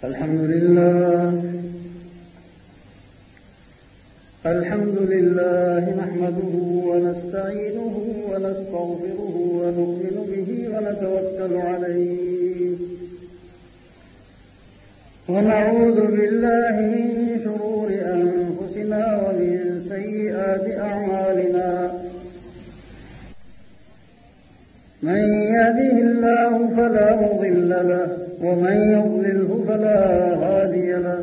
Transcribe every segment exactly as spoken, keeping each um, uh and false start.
الحمد لله الحمد لله نحمده ونستعينه ونستغفره ونؤمن به ونتوكل عليه ونعوذ بالله من شرور أنفسنا ومن سيئات أعمالنا من يهده الله فلا مضل له ومن يضلله فلا هادي له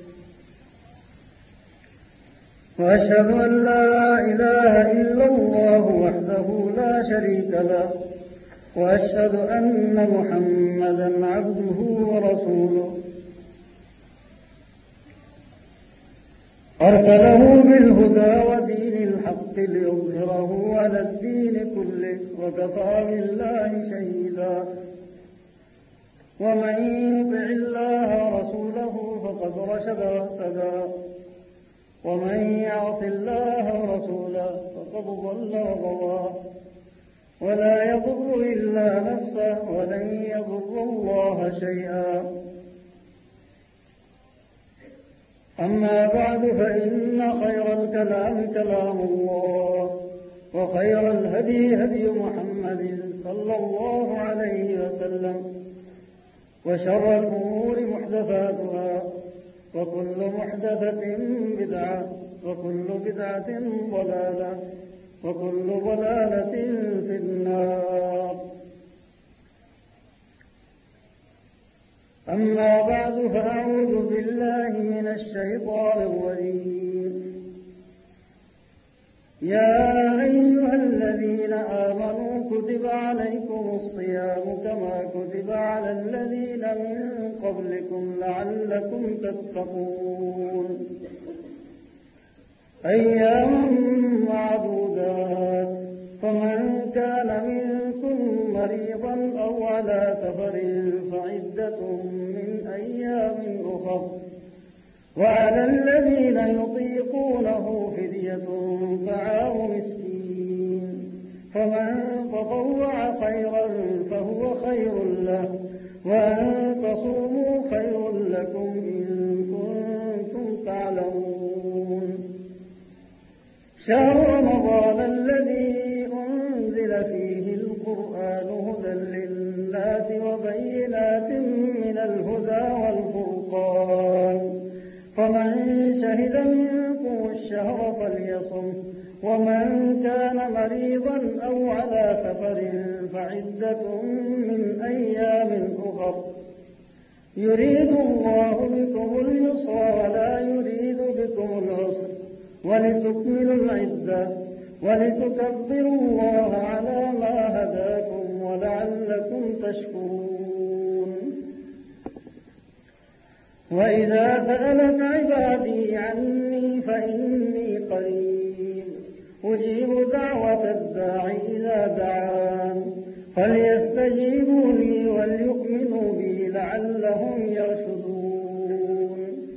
وأشهد أن لا إله إلا الله وحده لا شريك له وأشهد أن محمدا عبده ورسوله أرسله بالهدى ودين الحق ليظهره على الدين كله وكفى بالله شهيدا ومن يطع الله ورسوله فقد رشد واهتدى ومن يعص الله ورسوله فقد ضل وغوى ولا يضر إلا نفسه ولن يضر الله شيئا أما بعد فإن خير الكلام كلام الله وخير الهدي هدي محمد صلى الله عليه وسلم وشر الأمور محدثاتها وكل محدثة بدعة وكل بدعة ضلالة وكل ضلالة في النار أما بعد فأعوذ بالله من الشيطان الرجيم يا أيها الذين آمنوا كتب عليكم الصيام كما كتب على الذين من قبلكم لعلكم تتقون أياما معدودات فمن كان منكم مريضا أو على سفر فعدة من أيام أخر وعلى الذين يطيقونه فدية طعام مسكين فمن تطوع خيرا فهو خير له وأن تصوموا خير لكم إن كنتم تعلمون شهر رمضان الذي أنزل فيه القرآن هدى للناس وبينات من الهدى والفرقان فمن شهد منكم الشهر فليصم ومن كان مريضا أو على سفر فعدة من أيام أخر يريد الله بكم اليسر ولا يريد بكم العسر ولتكملوا العدة ولتكبروا الله على ما هداكم ولعلكم تشكرون وإذا سألك عبادي عني فإني قريب أجيب دعوة الداع إذا دعان فليستجيبوا لي وليؤمنوا بي لعلهم يرشدون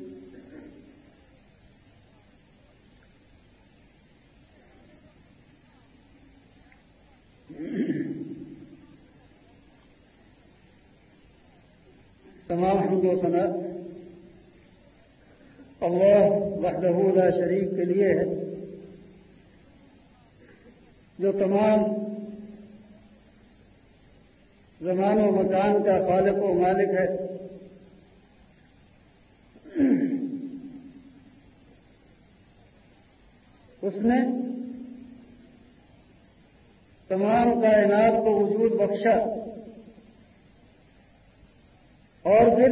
تمام حمد و ثنا اللہ وحدہ لا شریک کے لیے ہے جو تمام زمان و مکان کا خالق و مالک ہے اس نے تمام کائنات کو وجود بخشا اور پھر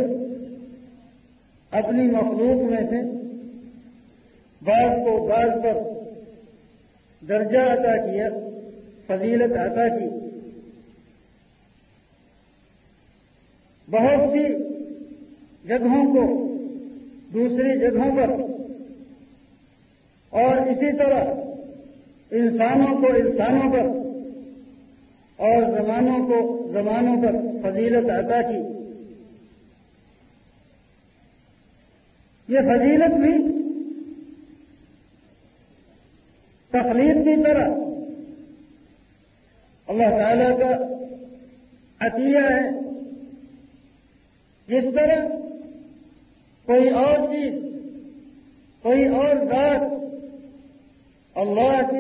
اپنی مخلوق میں سے بعض کو بعض پر درجہ عطا کیا فضیلت عطا کی بہت سی جگہوں کو دوسری جگہوں پر اور اسی طرح انسانوں کو انسانوں پر اور زمانوں کو زمانوں پر فضیلت عطا کی یہ فضیلت بھی تخلیق کی طرح اللہ تعالی کا عطیہ ہے جس طرح کوئی اور چیز، کوئی اور ذات اللہ کے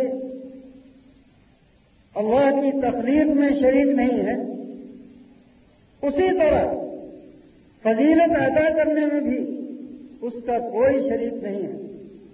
اللہ کی تخلیق میں شریک نہیں ہے، اسی طرح فضیلت عطا کرنے میں بھی اس کا کوئی شریک نہیں ہے۔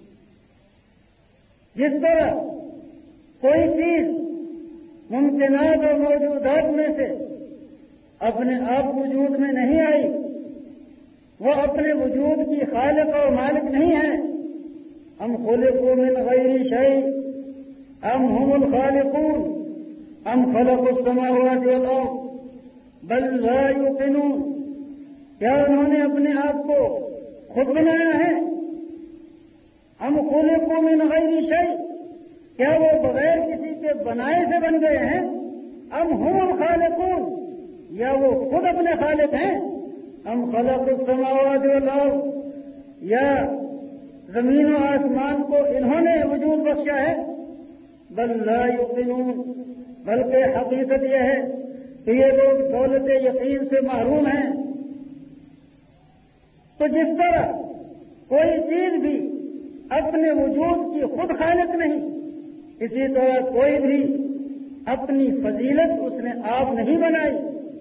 جس طرح کوئی چیز ممکنات اور موجودات میں سے اپنے آپ وجود میں نہیں آئی، وہ اپنے وجود کی خالق اور مالک نہیں ہے۔ ام خلقوا من غیر شیء ام هم الخالقون ام خلقوا السماوات والارض بل لا یوقنون، کیا انہوں نے اپنے آپ کو خود بنایا ہے؟ ام خلقوا من غیر شیء، کیا وہ بغیر کسی کے بنائے سے بن گئے ہیں؟ ام هم الخالقون، یا وہ خود اپنے خالق ہیں؟ ام خلقوا السماوات والارض، یا زمین و آسمان کو انہوں نے وجود بخشا ہے؟ بل لا یوقنون، بلکہ حقیقت یہ ہے کہ یہ لوگ دولت یقین سے محروم ہیں۔ تو جس طرح کوئی چیز بھی اپنے وجود کی خود خالق نہیں، اسی طرح کوئی بھی اپنی فضیلت اس نے آپ نہیں بنائی۔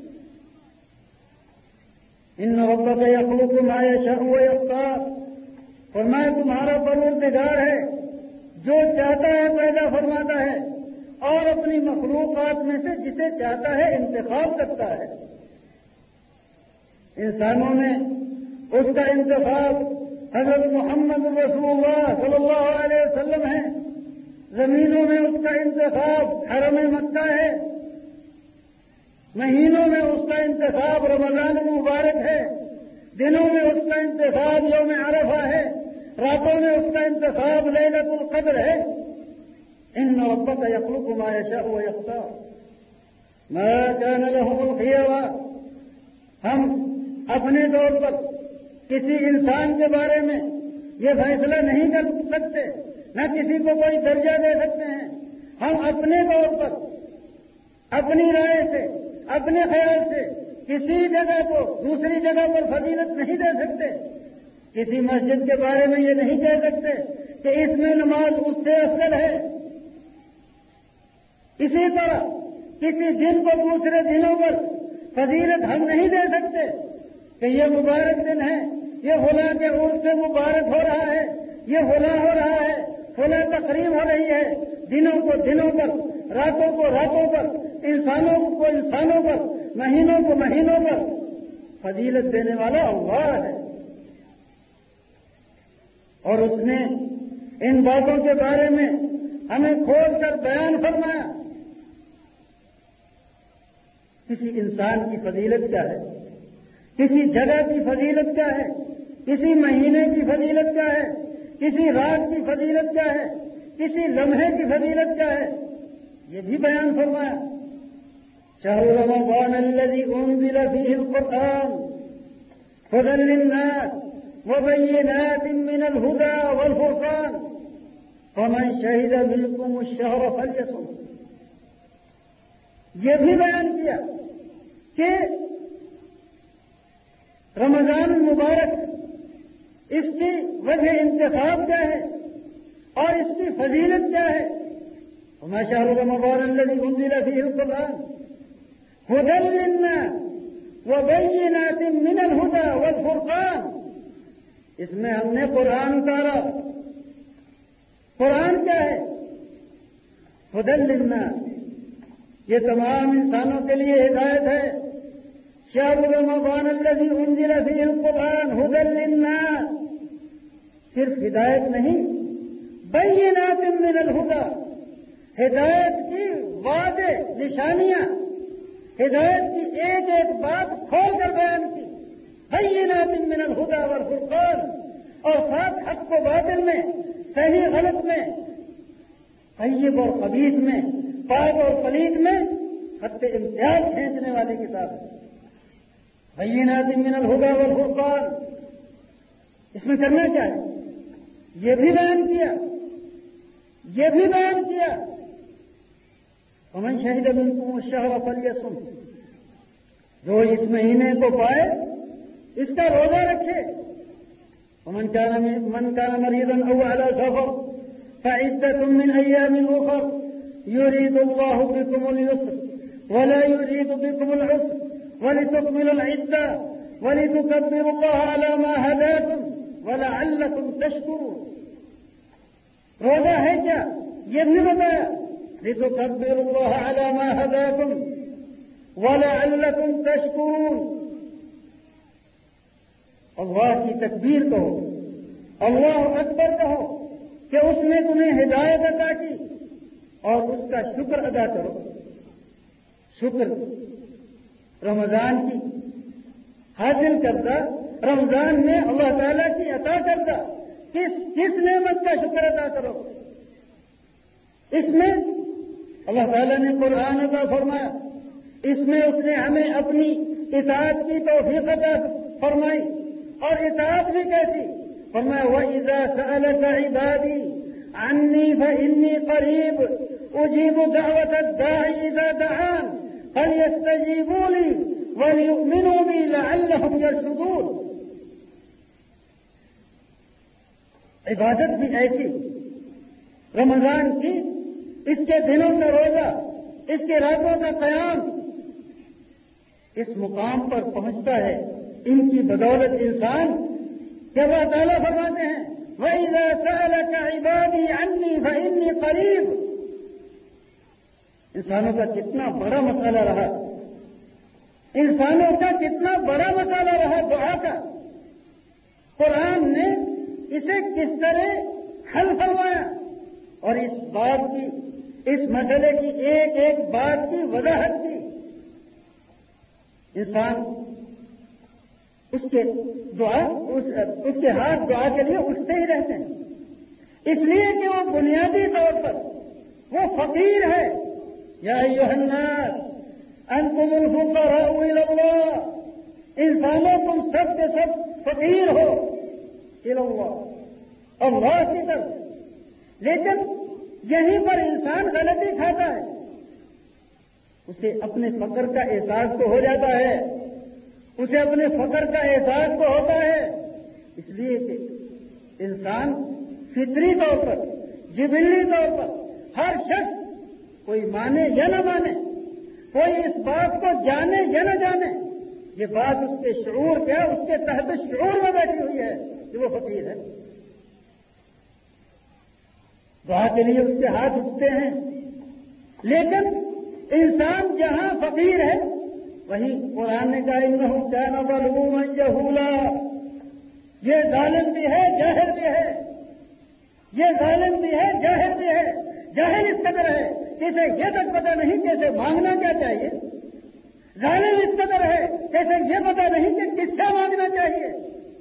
ان ربک یخلق ما یشاء ویختار، فرمایا تمہارا پروردگار ہے جو چاہتا ہے پیدا فرماتا ہے اور اپنی مخلوقات میں سے جسے چاہتا ہے انتخاب کرتا ہے۔ انسانوں میں اس کا انتخاب حضرت محمد رسول اللہ صلی اللہ علیہ وسلم ہے، زمینوں میں اس کا انتخاب حرم مکہ ہے، مہینوں میں اس کا انتخاب رمضان المبارک ہے، دنوں میں اس کا انتخاب یوم عرفہ ہے، راتوں میں اس کا انتخاب لیلۃ القدر ہے۔ ان ربک یخلق ما یشاء ویختار ما کان لهم الخیرہ، ہم اپنے طور پر کسی انسان کے بارے میں یہ فیصلہ نہیں کر سکتے، نہ کسی کو کوئی درجہ دے سکتے ہیں۔ ہم اپنے طور پر اپنی رائے سے، اپنے خیال سے کسی جگہ کو دوسری جگہ پر فضیلت نہیں دے سکتے۔ کسی مسجد کے بارے میں یہ نہیں کہہ سکتے کہ اس میں نماز اس سے افضل ہے۔ اسی طرح کسی دن کو دوسرے دنوں پر فضیلت ہم نہیں دے سکتے کہ یہ مبارک دن ہے، یہ فلاں کے عرس سے مبارک ہو رہا ہے، یہ فلاں ہو رہا ہے، فلاں تقریب ہو رہی ہے۔ دنوں کو دنوں پر، راتوں کو راتوں پر، انسانوں کو انسانوں پر، مہینوں کو مہینوں پر فضیلت دینے والا اللہ ہے، اور اس نے ان باتوں کے بارے میں ہمیں کھول کر بیان فرمایا۔ کسی انسان کی فضیلت کیا ہے، کسی جگہ کی فضیلت کیا ہے، کسی مہینے کی فضیلت کیا ہے، کسی رات کی فضیلت کیا ہے، کسی لمحے کی فضیلت کیا ہے، یہ بھی بیان فرمایا۔ شہر رمضان الذی انزل فیہ القرآن ھدی للناس وبینات من الہدی والفرقان فمن شہد منکم الشہر فلیصم۔ یہ بھی بیان کیا کہ رمضان المبارک اس کی وجہ انتخاب کیا ہے اور اس کی فضیلت کیا ہے۔ وما شهر رمضان الذي انزل فيه القرآن هدى للناس وبينات من الهدى والفرقان، اس میں ہم نے قرآن اتارا۔ قرآن کیا ہے؟ هدى للناس، یہ تمام انسانوں کے لیے ہدایت ہے۔ شهر رمضان الذي انزل فيه القرآن هدى للناس، صرف ہدایت نہیں، بینات من الہدی، ہدایت کی واضح نشانیاں، ہدایت کی ایک ایک بات کھول کر بیان کی، بینات من الہدی والفرقان، اور ساتھ حق و باطل میں، صحیح غلط میں، طیب اور خبیث میں، پاک اور پلیت میں خط امتیاز کھینچنے والی کتاب ہے۔ بینات من الہدی والفرقان، اس میں کرنا کیا ہے؟ یہ بھی بیان کیا، یہ بھی بیان کیا ومن شہد منکم الشہر فلیصم، جو اس مہینے کو پائے اس کا روزہ رکھے۔ ومن كان من كان مريضا أو على سفر فعدة من أيام أخر يريد الله بكم اليسر ولا يريد بكم العسر ولتكملوا العدة ولتكبروا الله على ما هداكم ولعلكم تشكرون. روزہ ہے کیا؟ یہ بھی بتایا لتكبروا الله على ما هداكم وَلَعَلَّكُمْ تَشْكُرُونَ. اللہ کی تکبیر کہو، اللہ اکبر کہو کہ اس نے تمہیں ہدایت عطا کی اور اس کا شکر ادا کرو. شکر رمضان کی حاصل کردہ، رمضان میں اللہ تعالیٰ کی عطا کردہ کس کس نعمت کا شکر ادا کرو. اس میں اللہ تعالیٰ نے قرآن عطا فرمایا، اس میں اس نے ہمیں اپنی اطاعت کی توفیق عطا فرمائی، اور اطاعت بھی کیسی؟ فرمایا وَإِذَا سَأَلَكَ عِبَادِي عَنِّي فَإِنِّي قَرِيبٌ أُجِيبُ دَعْوَةَ الدَّاعِ إِذَا دَعَانِ فَلْيَسْتَجِيبُوا لِي وَلْيُؤْمِنُوا بِي لَعَلَّهُمْ يَرْشُدُونَ. عبادت بھی ایسی رمضان کی، اس کے دنوں کا روزہ، اس کے راتوں کا قیام اس مقام پر پہنچتا ہے ان کی بدولت انسان کہ اللہ تعالیٰ فرماتے ہیں وَإِذَا سَأَلَكَ عِبَادِي عَنِّي فَإِنِّي قَرِيبٌ. انسانوں کا کتنا بڑا مسئلہ رہا، انسانوں کا کتنا بڑا مسئلہ رہا دعا کا. قرآن نے اسے کس طرح حل فرمایا اور اس بات کی، اس مسئلے کی ایک ایک بات کی وضاحت کی. انسان اس کے دعا اس, اس کے ہاتھ دعا کے لیے اٹھتے ہی رہتے ہیں، اس لیے کہ وہ بنیادی طور پر وہ فقیر ہے. یا ایھا الناس انتم الفقراء الی اللہ. انسانوں تم سب کے سب فقیر ہو الی اللہ، اللہ کی طرف. لیکن یہیں پر انسان غلطی کھاتا ہے، اسے اپنے فقر کا احساس تو ہو جاتا ہے، اسے اپنے فقر کا احساس تو ہوتا ہے، اس لیے کہ انسان فطری طور پر، جبلی طور پر، ہر شخص کوئی مانے یا نہ مانے، کوئی اس بات کو جانے یا نہ جانے، یہ بات اس کے شعور کیا، اس کے تحت شعور میں بیٹھی ہوئی ہے کہ وہ فقیر ہے. دعا کے لیے اس کے ہاتھ اٹھتے ہیں، لیکن انسان جہاں فقیر ہے وہیں قرآن نے کہا انہ کان ظلوما جہولا. یہ ظالم بھی ہے، جاہل بھی ہے. یہ ظالم بھی ہے، جاہل بھی ہے. جاہل اس قدر ہے کہ اسے یہ تک پتہ نہیں کہ اسے مانگنا کیا چاہیے. ظالم اس قدر ہے کہ اسے یہ پتہ نہیں کہ کس سے مانگنا چاہیے.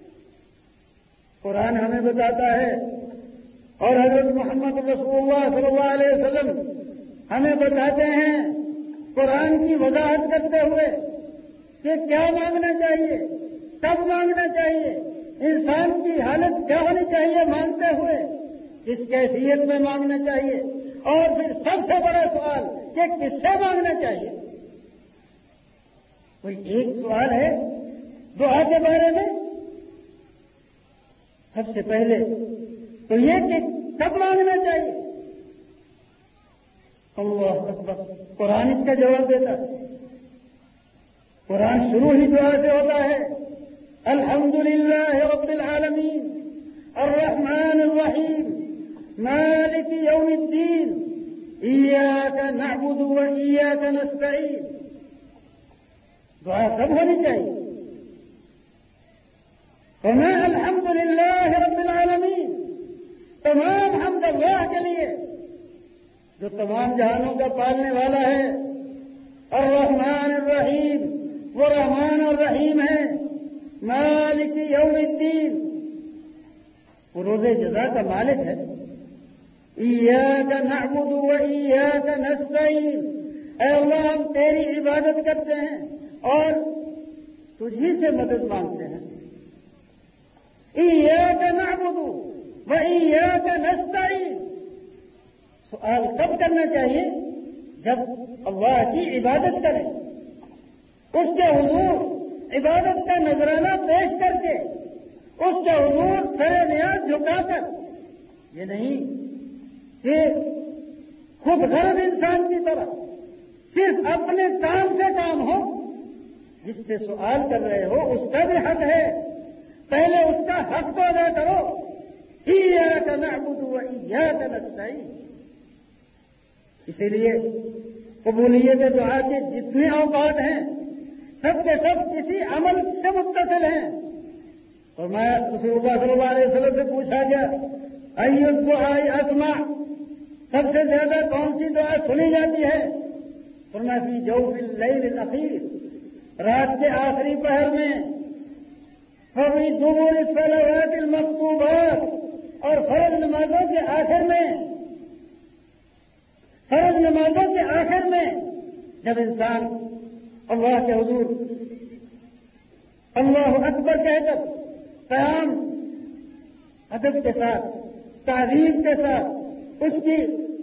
قرآن ہمیں بتاتا ہے اور حضرت محمد رسول اللہ صلی اللہ علیہ وسلم ہمیں بتاتے ہیں قرآن کی وضاحت کرتے ہوئے کہ کیا مانگنا چاہیے، کب مانگنا چاہیے، انسان کی حالت کیا ہونی چاہیے مانگتے ہوئے، کس کیفیت میں مانگنا چاہیے، اور پھر سب سے بڑا سوال کہ کس سے مانگنا چاہیے. کوئی ایک سوال ہے دعا کے بارے میں. سب سے پہلے تو یہ کہ کب مانگنا چاہیے. اللہ اکبر. قرآن اس کا جواب دیتا ہے. قرآن شروع ہی دعا سے ہوتا ہے الحمدللہ رب العالمین الرحمن الرحیم مالک یوم الدین ایاک نعبد و ایاک نستعین. دعا کب ہونی چاہیے؟ فما الحمدللہ رب العالمین، تمام حمد اللہ کے لیے جو تمام جہانوں کا پالنے والا ہے. الرحمن الرحیم، وہ رحمان اور رحیم ہے. مالک یوم الدین، وہ روز جزا کا مالک ہے. ایاک نعبد و ایاک نستعین، اے اللہ ہم تیری عبادت کرتے ہیں اور تجھی سے مدد مانگتے ہیں. ایاک نعبد و ایاک نستعین. سوال کب کرنا چاہیے؟ جب اللہ کی عبادت کریں، اس کے حضور عبادت کا نذرانہ پیش کر کے اس اس کے حضور سر نیاز جھکا کر، یہ نہیں کہ خود غرض انسان کی طرح صرف اپنے کام سے کام ہو، جس سے سوال کر رہے ہو اس کا بھی حق ہے، پہلے اس کا حق تو ادا کرو۔ ایاک نعبد و ایاک نستعین۔ اسی لیے قبولیت دعا کے جتنے اوقات ہیں سب کے سب کسی عمل سے متصل ہیں۔ اور میں رسول اللہ صلی اللہ علیہ وسلم سے پوچھا گیا ای الدعاء اسمع، سب سے زیادہ کون سی دعا سنی جاتی ہے؟ فرمایا فی جوف اللیل الاخیر، رات کے آخری پہر میں، فی دبر الصلوات المکتوبات، اور فرض نمازوں کے آخر میں، فرض نمازوں کے آخر میں جب انسان اللہ کے حضور اللہ اکبر کہہ کر قیام ادب کے ساتھ، تعظیم کے ساتھ، اس کی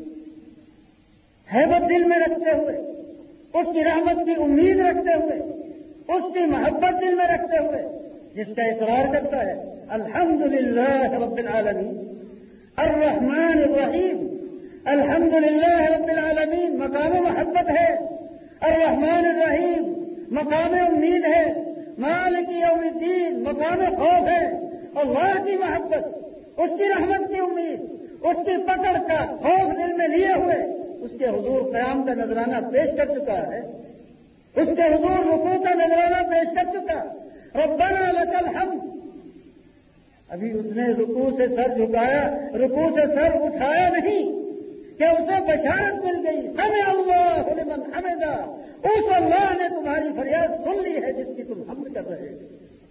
ہیبت دل میں رکھتے ہوئے، اس کی رحمت کی امید رکھتے ہوئے، اس کی محبت دل میں رکھتے ہوئے جس کا اقرار کرتا ہے الحمدللہ رب العالمین الرحمن الرحیم، الحمدللہ رب العالمین مقام محبت ہے، الرحمن الرحیم مقام امید ہے، مالک یوم الدین مقام خوف ہے۔ اللہ کی محبت، اس کی رحمت کی امید، اس کی پکڑ کا خوف دل میں لیے ہوئے اس کے حضور قیام کا نذرانہ پیش کر چکا ہے، اس کے حضور رکوع کا نذرانہ پیش کر چکا، ربنا لک الحمد۔ ابھی اس نے رکوع سے سر جھکایا، رکوع سے سر اٹھایا نہیں کہ اسے بشارت مل گئی سمع اللہ لمن حمدہ، اس اللہ نے تمہاری فریاد سن لی ہے جس کی تم حمد کر رہے ہو۔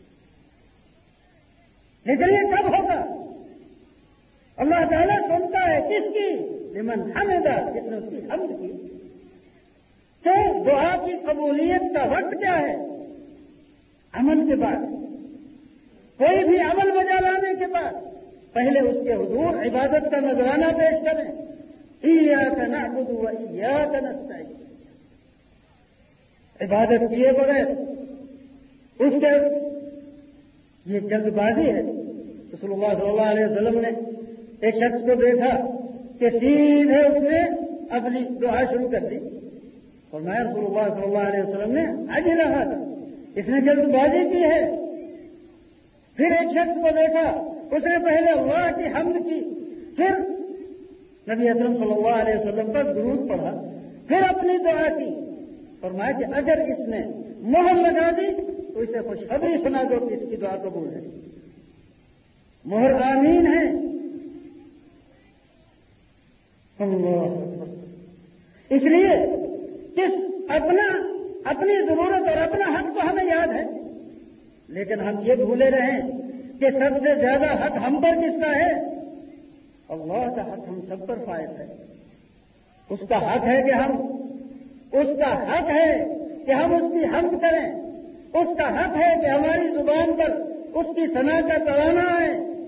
لیکن یہ کب ہوگا؟ اللہ تعالیٰ سنتا ہے کس کی؟ لمن حمدہ، جس نے اس کی حمد کی۔ تو دعا کی قبولیت کا وقت کیا ہے؟ عمل کے بعد، کوئی بھی عمل بجا لانے کے بعد پہلے اس کے حضور عبادت کا نذرانہ پیش کریں، ایاک نعبد و ایاک نستعین۔ عبادت کیے بغیر اس کے یہ جلد بازی ہے۔ رسول اللہ صلی اللہ علیہ وسلم نے ایک شخص کو دیکھا کہ سیدھے اس نے اپنی دعا شروع کر دی، اور میں رسول اللہ صلی اللہ علیہ وسلم نے آج ہی رہا تھا، اس نے جلد بازی کی ہے۔ پھر ایک شخص کو دیکھا، اس نے پہلے اللہ کی حمد کی، پھر نبی اکرم صلی اللہ علیہ وسلم پر درود پڑھا، پھر اپنی دعا کی۔ فرمایا کہ اگر اس نے مہر لگا دی تو اسے خوشخبری سنا دو کہ اس کی دعا قبول ہے، مہر آمین ہے۔ اللہ اس لیے کس اپنا اپنی ضرورت اور اپنا حق تو ہمیں یاد ہے، لیکن ہم یہ بھولے رہیں کہ سب سے زیادہ حق ہم پر کس کا ہے؟ اللہ کا حق ہم سب پر فائد ہے۔ اس کا حق ہے کہ ہم اس کا حق ہے کہ ہم اس کی حمد کریں، اس کا حق ہے کہ ہماری زبان پر اس کی ثنا کا ترانہ آئے۔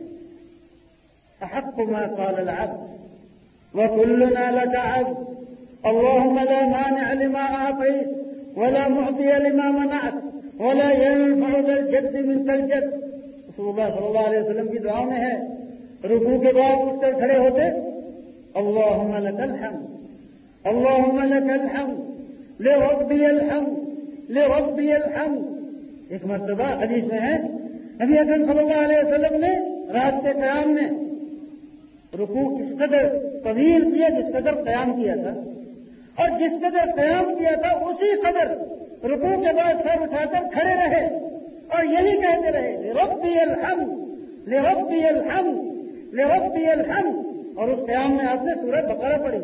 احق ما قال العبد وكلنا لك عبد اللهم لا مانع لما اعطيت ولا معطي لما منعت ولا ينفع ذا الجد منك الجد۔ رسول اللہ صلی اللہ علیہ وسلم کی دعا میں ہے، رکوع کے بعد اٹھ کر کھڑے ہوتے اللهم لك الحمد اللهم لك الحمد لربي الحمد لربي الحمد۔ ایک مرتبہ حدیث میں ہے نبی اکرم صلی اللہ علیہ وسلم نے رات کے قیام میں رکوع اس قدر طویل کیا جس قدر قیام کیا تھا، اور جس قدر قیام کیا تھا اسی قدر رکوع کے بعد سر اٹھا کر کھڑے رہے اور یہی کہتے رہے لربی الحمد لربی الحمد لربی الحمد۔ اور اس قیام میں آپ نے سورہ بقرہ پڑھی،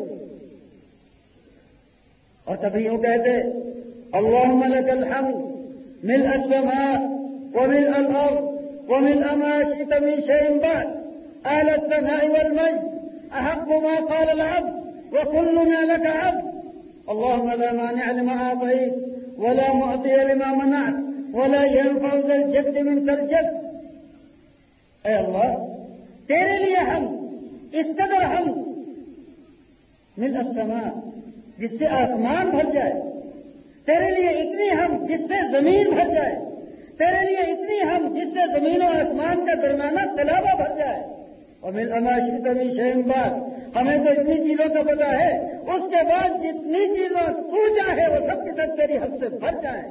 اور تبھی یوں کہتے اللهم لك الحمد ملء السماء وملء الارض وملء ما شئت من شيء بعد اهل الثناء والمجد احق ما قال العبد وكلنا لك عبد اللهم لا مانع لما اعطيت ولا معطي لما منعت ولا ينفع ذا الجد منك الجد۔ اے اللہ تیرے لیے ہم اس قدر ہم ملء السماء جس سے آسمان بھر جائے، تیرے لیے اتنی ہم جس سے زمین بھر جائے، تیرے لیے اتنی ہم جس سے زمین و آسمان زبان کا درمیانہ تلابہ بھر جائے. اور من اماشی تمی شیم بات, ہمیں تو اتنی چیزوں کا پتا ہے, اس کے بعد جتنی چیزوں تو چاہے وہ سب کے سب تیری حق سے بھر جائیں.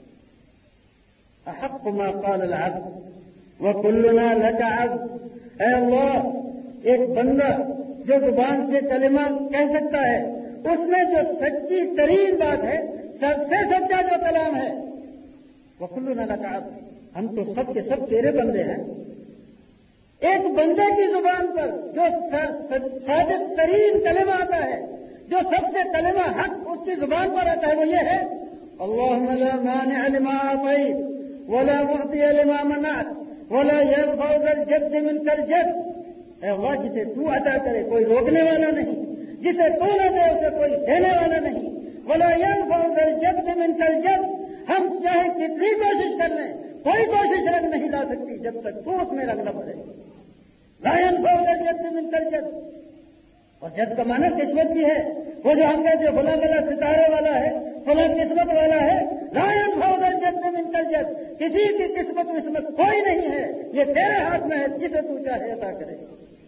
احق ما قال العبد وکلنا لک عبد. اے اللہ, ایک بندہ جو زبان سے کلمہ کہہ سکتا ہے, اس میں جو سچی ترین بات ہے, سب سے سچا جو کلام ہے, وکلنا لک عبد, ہم تو سب کے سب تیرے بندے ہیں. ایک بندے کی زبان پر جو صادق ترین کلمہ آتا ہے, جو سب سے کلمہ حق اس کی زبان پر آتا ہے, وہ یہ ہے اللہم لا مانع لما اعطیت ولا معطی لما منعت ولا ينفع ذا الجد منک الجد. اے اللہ, جسے تو عطا کرے کوئی روکنے والا نہیں, جسے تو نہ دے اسے کوئی دینے والا نہیں. ولا ينفع ذا الجد منک الجد, ہم چاہے کتنی کوشش کر لیں کوئی کوشش رنگ نہیں لا سکتی جب تک تو اس میں رنگ نہ بھرے. لا ينفع ذا الجد منک الجد. اور جد کا معنی قسمت بھی ہے, وہ جو ہم کہتے ہیں فلاں والا ستارے والا ہے, فلاں قسمت والا ہے. لا ينفع ذا الجد منک الجد, کسی کی قسمت قسمت کوئی نہیں ہے, یہ تیرے ہاتھ میں ہے, جسے تو چاہے عطا کرے.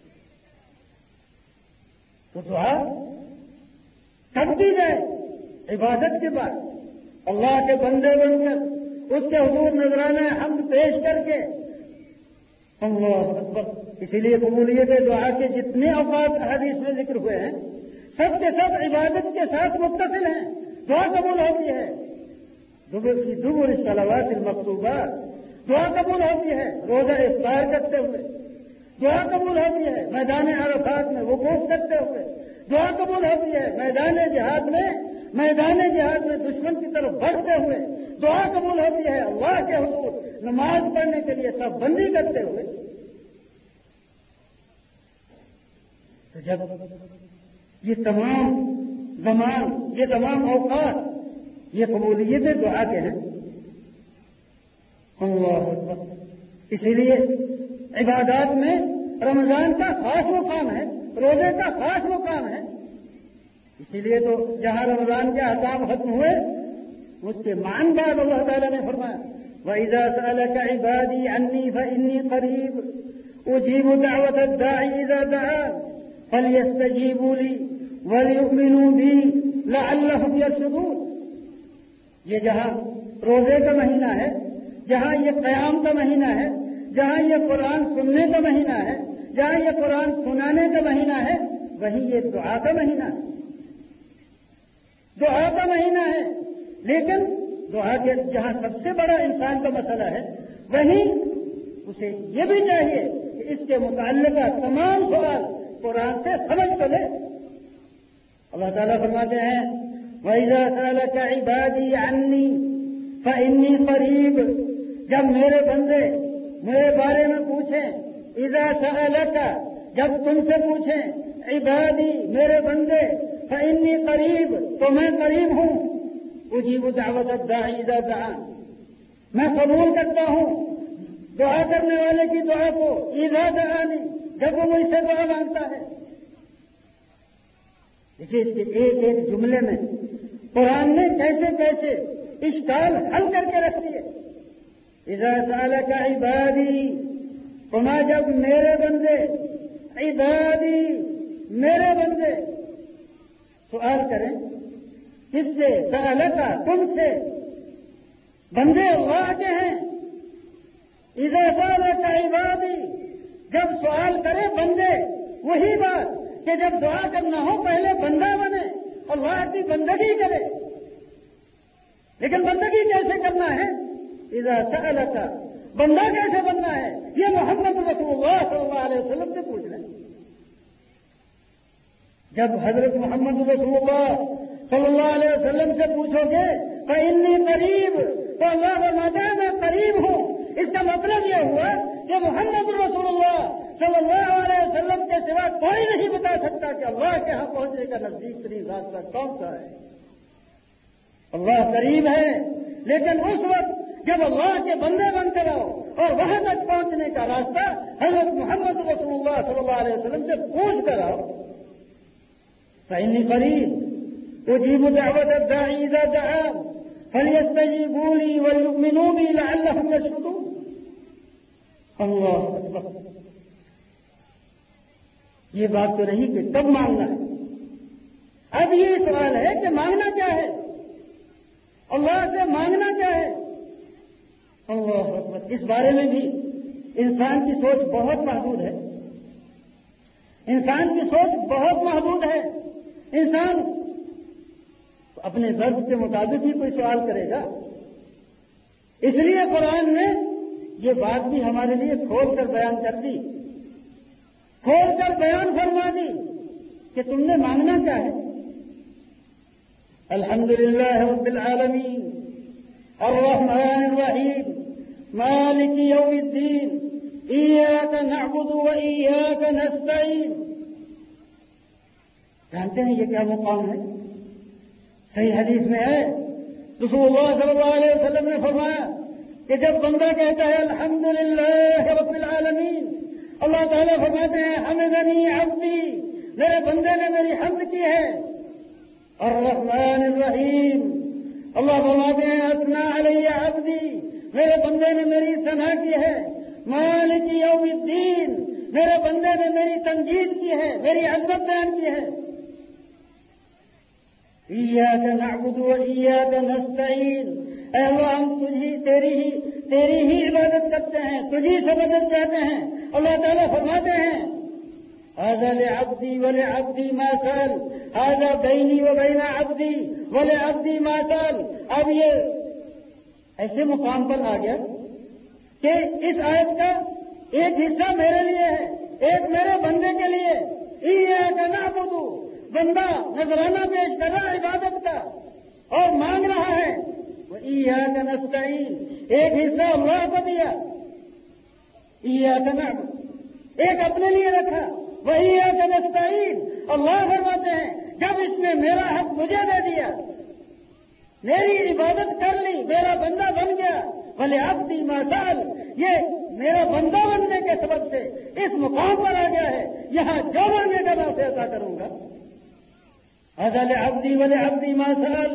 تو دعا کب کی جائے؟ عبادت کے بعد, اللہ کے بندے بن کر اس کے حضور نذرانہ حمد پیش کر کے. اللہ اکبر. اسی لیے قبولیت دعا کے جتنے اوقات حدیث میں ذکر ہوئے ہیں, سب کے سب عبادت کے ساتھ متصل ہیں. دعا قبول ہوتی ہے دبر کی دبر الصلوات المکتوبات, دعا قبول ہوتی ہے روزہ افطار کرتے ہوئے, دعا قبول ہوتی ہے میدان عرفات میں وقوف کرتے ہوئے, دعا قبول ہوتی ہے میدان جہاد میں میدان جہاد میں دشمن کی طرف بڑھتے ہوئے, دعا قبول ہوتی ہے اللہ کے حضور نماز پڑھنے کے لیے سب بندی کرتے ہوئے. تو جب یہ تمام زمان, یہ تمام اوقات یہ قبولیت دعا کے ہیں. اللہ اکبر. اسی لیے عبادات میں رمضان کا خاص مقام ہے, روزے کا خاص مقام ہے. اسی لیے تو جہاں رمضان کے احکام ختم ہوئے اس کے مان بعد اللہ تعالیٰ نے فرمایا وَإِذَا سَأَلَكَ عِبَادِي عَنِّي فَإِنِّي قَرِيبٌ أُجِيبُ دَعْوَةَ الدَّاعِ إِذَا دَعَانِ فَلْيَسْتَجِيبُوا لِي وَلْيُؤْمِنُوا بِي لَعَلَّهُمْ يَرْشُدُونَ. یہ جہاں روزے کا مہینہ ہے, جہاں یہ قیام کا مہینہ ہے, جہاں یہ قرآن سننے کا مہینہ ہے, جہاں یہ قرآن سنانے کا مہینہ ہے, وہیں یہ دعا کا مہینہ ہے, دعا کا مہینہ ہے. لیکن دعا کے جہاں سب سے بڑا انسان کا مسئلہ ہے, وہیں اسے یہ بھی چاہیے کہ اس کے متعلقہ تمام سوال قرآن سے سمجھ کر لے. اللہ تعالیٰ فرماتے ہیں وَإِذَا سَأَلَكَ عِبَادِي عَنِّي فَإِنِّي قَرِيبٌ. جب میرے بندے میرے بارے میں پوچھیں, اذا سألك, جب تم سے پوچھیں, عبادی میرے بندے, فإنی قریب, تو میں قریب ہوں. اجیب دعوت الداعی اذا دعان, میں قبول کرتا ہوں دعا کرنے والے کی دعا کو, اذا دعانی, جب وہ مجھ سے دعا مانگتا ہے. دیکھیے اس کے ایک ایک جملے میں قرآن نے کیسے کیسے اشکال حل کر کے رکھ دیے. اذا سألک عبادی, تمہاں جب میرے بندے, عبادی میرے بندے سوال کریں, کس سے؟ سألک, تم سے. بندے اللہ کے ہیں. اذا سألک عبادی, جب سوال کرے بندے, وہی بات کہ جب دعا کرنا ہو پہلے بندہ بنے, اللہ کی بندگی کرے. لیکن بندگی کیسے کرنا ہے؟ اذا سألک, بندہ کیسے بننا ہے یہ محمد رسول اللہ صلی اللہ علیہ وسلم سے پوچھ لیں. جب حضرت محمد رسول اللہ صلی اللہ علیہ وسلم سے پوچھو گے فإنی قریب, تو اللہ فرماتا ہے میں قریب ہوں. اس کا مطلب یہ ہوا کہ محمد رسول اللہ صلی اللہ علیہ وسلم کے سوا کوئی نہیں بتا سکتا کہ اللہ کے ہاں پہنچنے کا نزدیک ترین راستہ کون سا ہے. اللہ قریب ہے, لیکن اس وقت جب اللہ کے بندے بن کر آؤ اور وہاں تک پہنچنے کا راستہ حضرت محمد رسول اللہ صلی اللہ علیہ وسلم سے پوچھ کر آؤ. فإنی قریب اجیب دعوت الداعی اذا دعان فلیستجیبوا لی ولیؤمنوا بی لعلہم یرشدون. اللہ اکبر، یہ بات تو نہیں کہ کب مانگنا ہے. اب یہ سوال ہے کہ مانگنا کیا ہے، اللہ سے مانگنا کیا ہے. اللہ اکبر، اس بارے میں بھی انسان کی سوچ بہت محدود ہے. انسان کی سوچ بہت محدود ہے. انسان اپنے ضرب کے مطابق ہی کوئی سوال کرے گا. اس لیے قرآن نے یہ بات بھی ہمارے لیے کھول کر بیان کر دی، کھول کر بیان فرما دی کہ تم نے مانگنا کیا ہے. الحمدللہ رب العالمین الرحمن الرحیم مالک یوم الدین ایاک نعبد و ایاک نستعین. جانتے ہیں یہ کیا مقام ہے؟ صحیح حدیث میں ہے، رسول اللہ صلی اللہ علیہ وسلم نے فرمایا کہ جب بندہ کہتا ہے الحمدللہ رب العالمین، اللہ تعالیٰ فرماتے ہیں حمدنی عبدی، میرے بندے نے میری حمد کی ہے. الرحمن الرحیم، اللہ فرماتے ہیں اثنا علی عبدی، میرے بندے نے میری ثنا کی ہے. مالک یوم الدین، میرے بندے نے میری تمجید کی ہے، میری عظمت بیان کی ہے. ایاک نعبد و ایاک نستعین، اے اللہ ہم تجھی تیری ہی تیری ہی عبادت کرتے ہیں، تجھی سے مدد چاہتے ہیں. اللہ تعالیٰ فرماتے ہیں ھذا لعبدی ولعبدی ما سأل، ھذا بینی و بین عبدی ولعبدی ما سأل. اب یہ ایسے مقام پر آ گیا کہ اس آیت کا ایک حصہ میرے لیے ہے، ایک میرے بندے کے لیے. ایاک نعبد، بندہ نذرانہ پیش کر رہا عبادت کا اور مانگ رہا ہے. وَإِيَّاكَ نَسْتَعِينُ، ایک حصہ اللہ کو دیا. ایاک نعبد ایک اپنے لیے رکھا. وَإِيَّاكَ نَسْتَعِينُ، اللہ فرماتے ہیں جب اس نے میرا حق مجھے دے دیا، میری عبادت کر لی، میرا بندہ بن گیا. وَلِعَبْدِي مَا سَأَلَ، یہ میرا بندہ بننے کے سبب سے اس مقام پر آ گیا ہے، یہاں جو مانگے گا میں اسے عطا کروں گا. ھذا لعبدی ولعبدی ما سأل.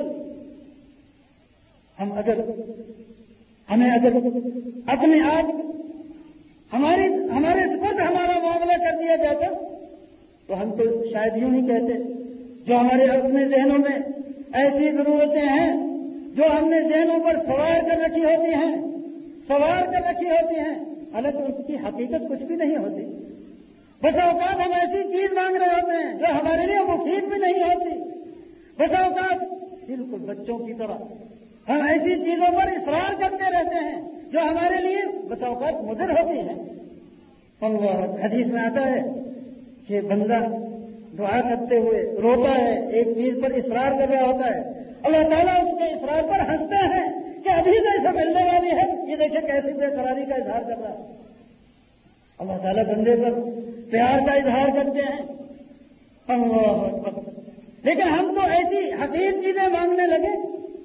ہم اگر ہمیں اگر اپنے آپ ہماری ہمارے سپرد ہمارا معاملہ کر دیا جاتا تو ہم تو شاید یوں ہی کہتے. جو ہمارے اپنے ذہنوں میں ایسی ضرورتیں ہیں جو ہم نے ذہنوں پر سوار کر رکھی ہوتی ہیں سوار کر رکھی ہوتی ہیں حالانکہ اس کی حقیقت کچھ بھی نہیں ہوتی. بس اوقات ہم ایسی چیز مانگ رہے ہوتے ہیں جو ہمارے لیے مفید بھی نہیں ہوتی. بس اوقات بالکل بچوں کی طرح ہم ایسی چیزوں پر اصرار کرتے رہتے ہیں جو ہمارے لیے بس اوقات مضر ہوتی ہیں. اللہ حدیث میں آتا ہے کہ بندہ دعا کرتے ہوئے روتا ہے، ایک چیز پر اصرار کر رہا ہوتا ہے، اللہ تعالیٰ اس کے اصرار پر ہنستے ہیں کہ ابھی تو ایسا ملنے والی ہے، یہ دیکھیں کیسی بے قراری کا اظہار کر رہا ہے. اللہ تعالیٰ بندے پر پیار کا اظہار کرتے ہیں. اللہ اکبر. لیکن ہم تو ایسی حقیق چیزیں مانگنے لگے.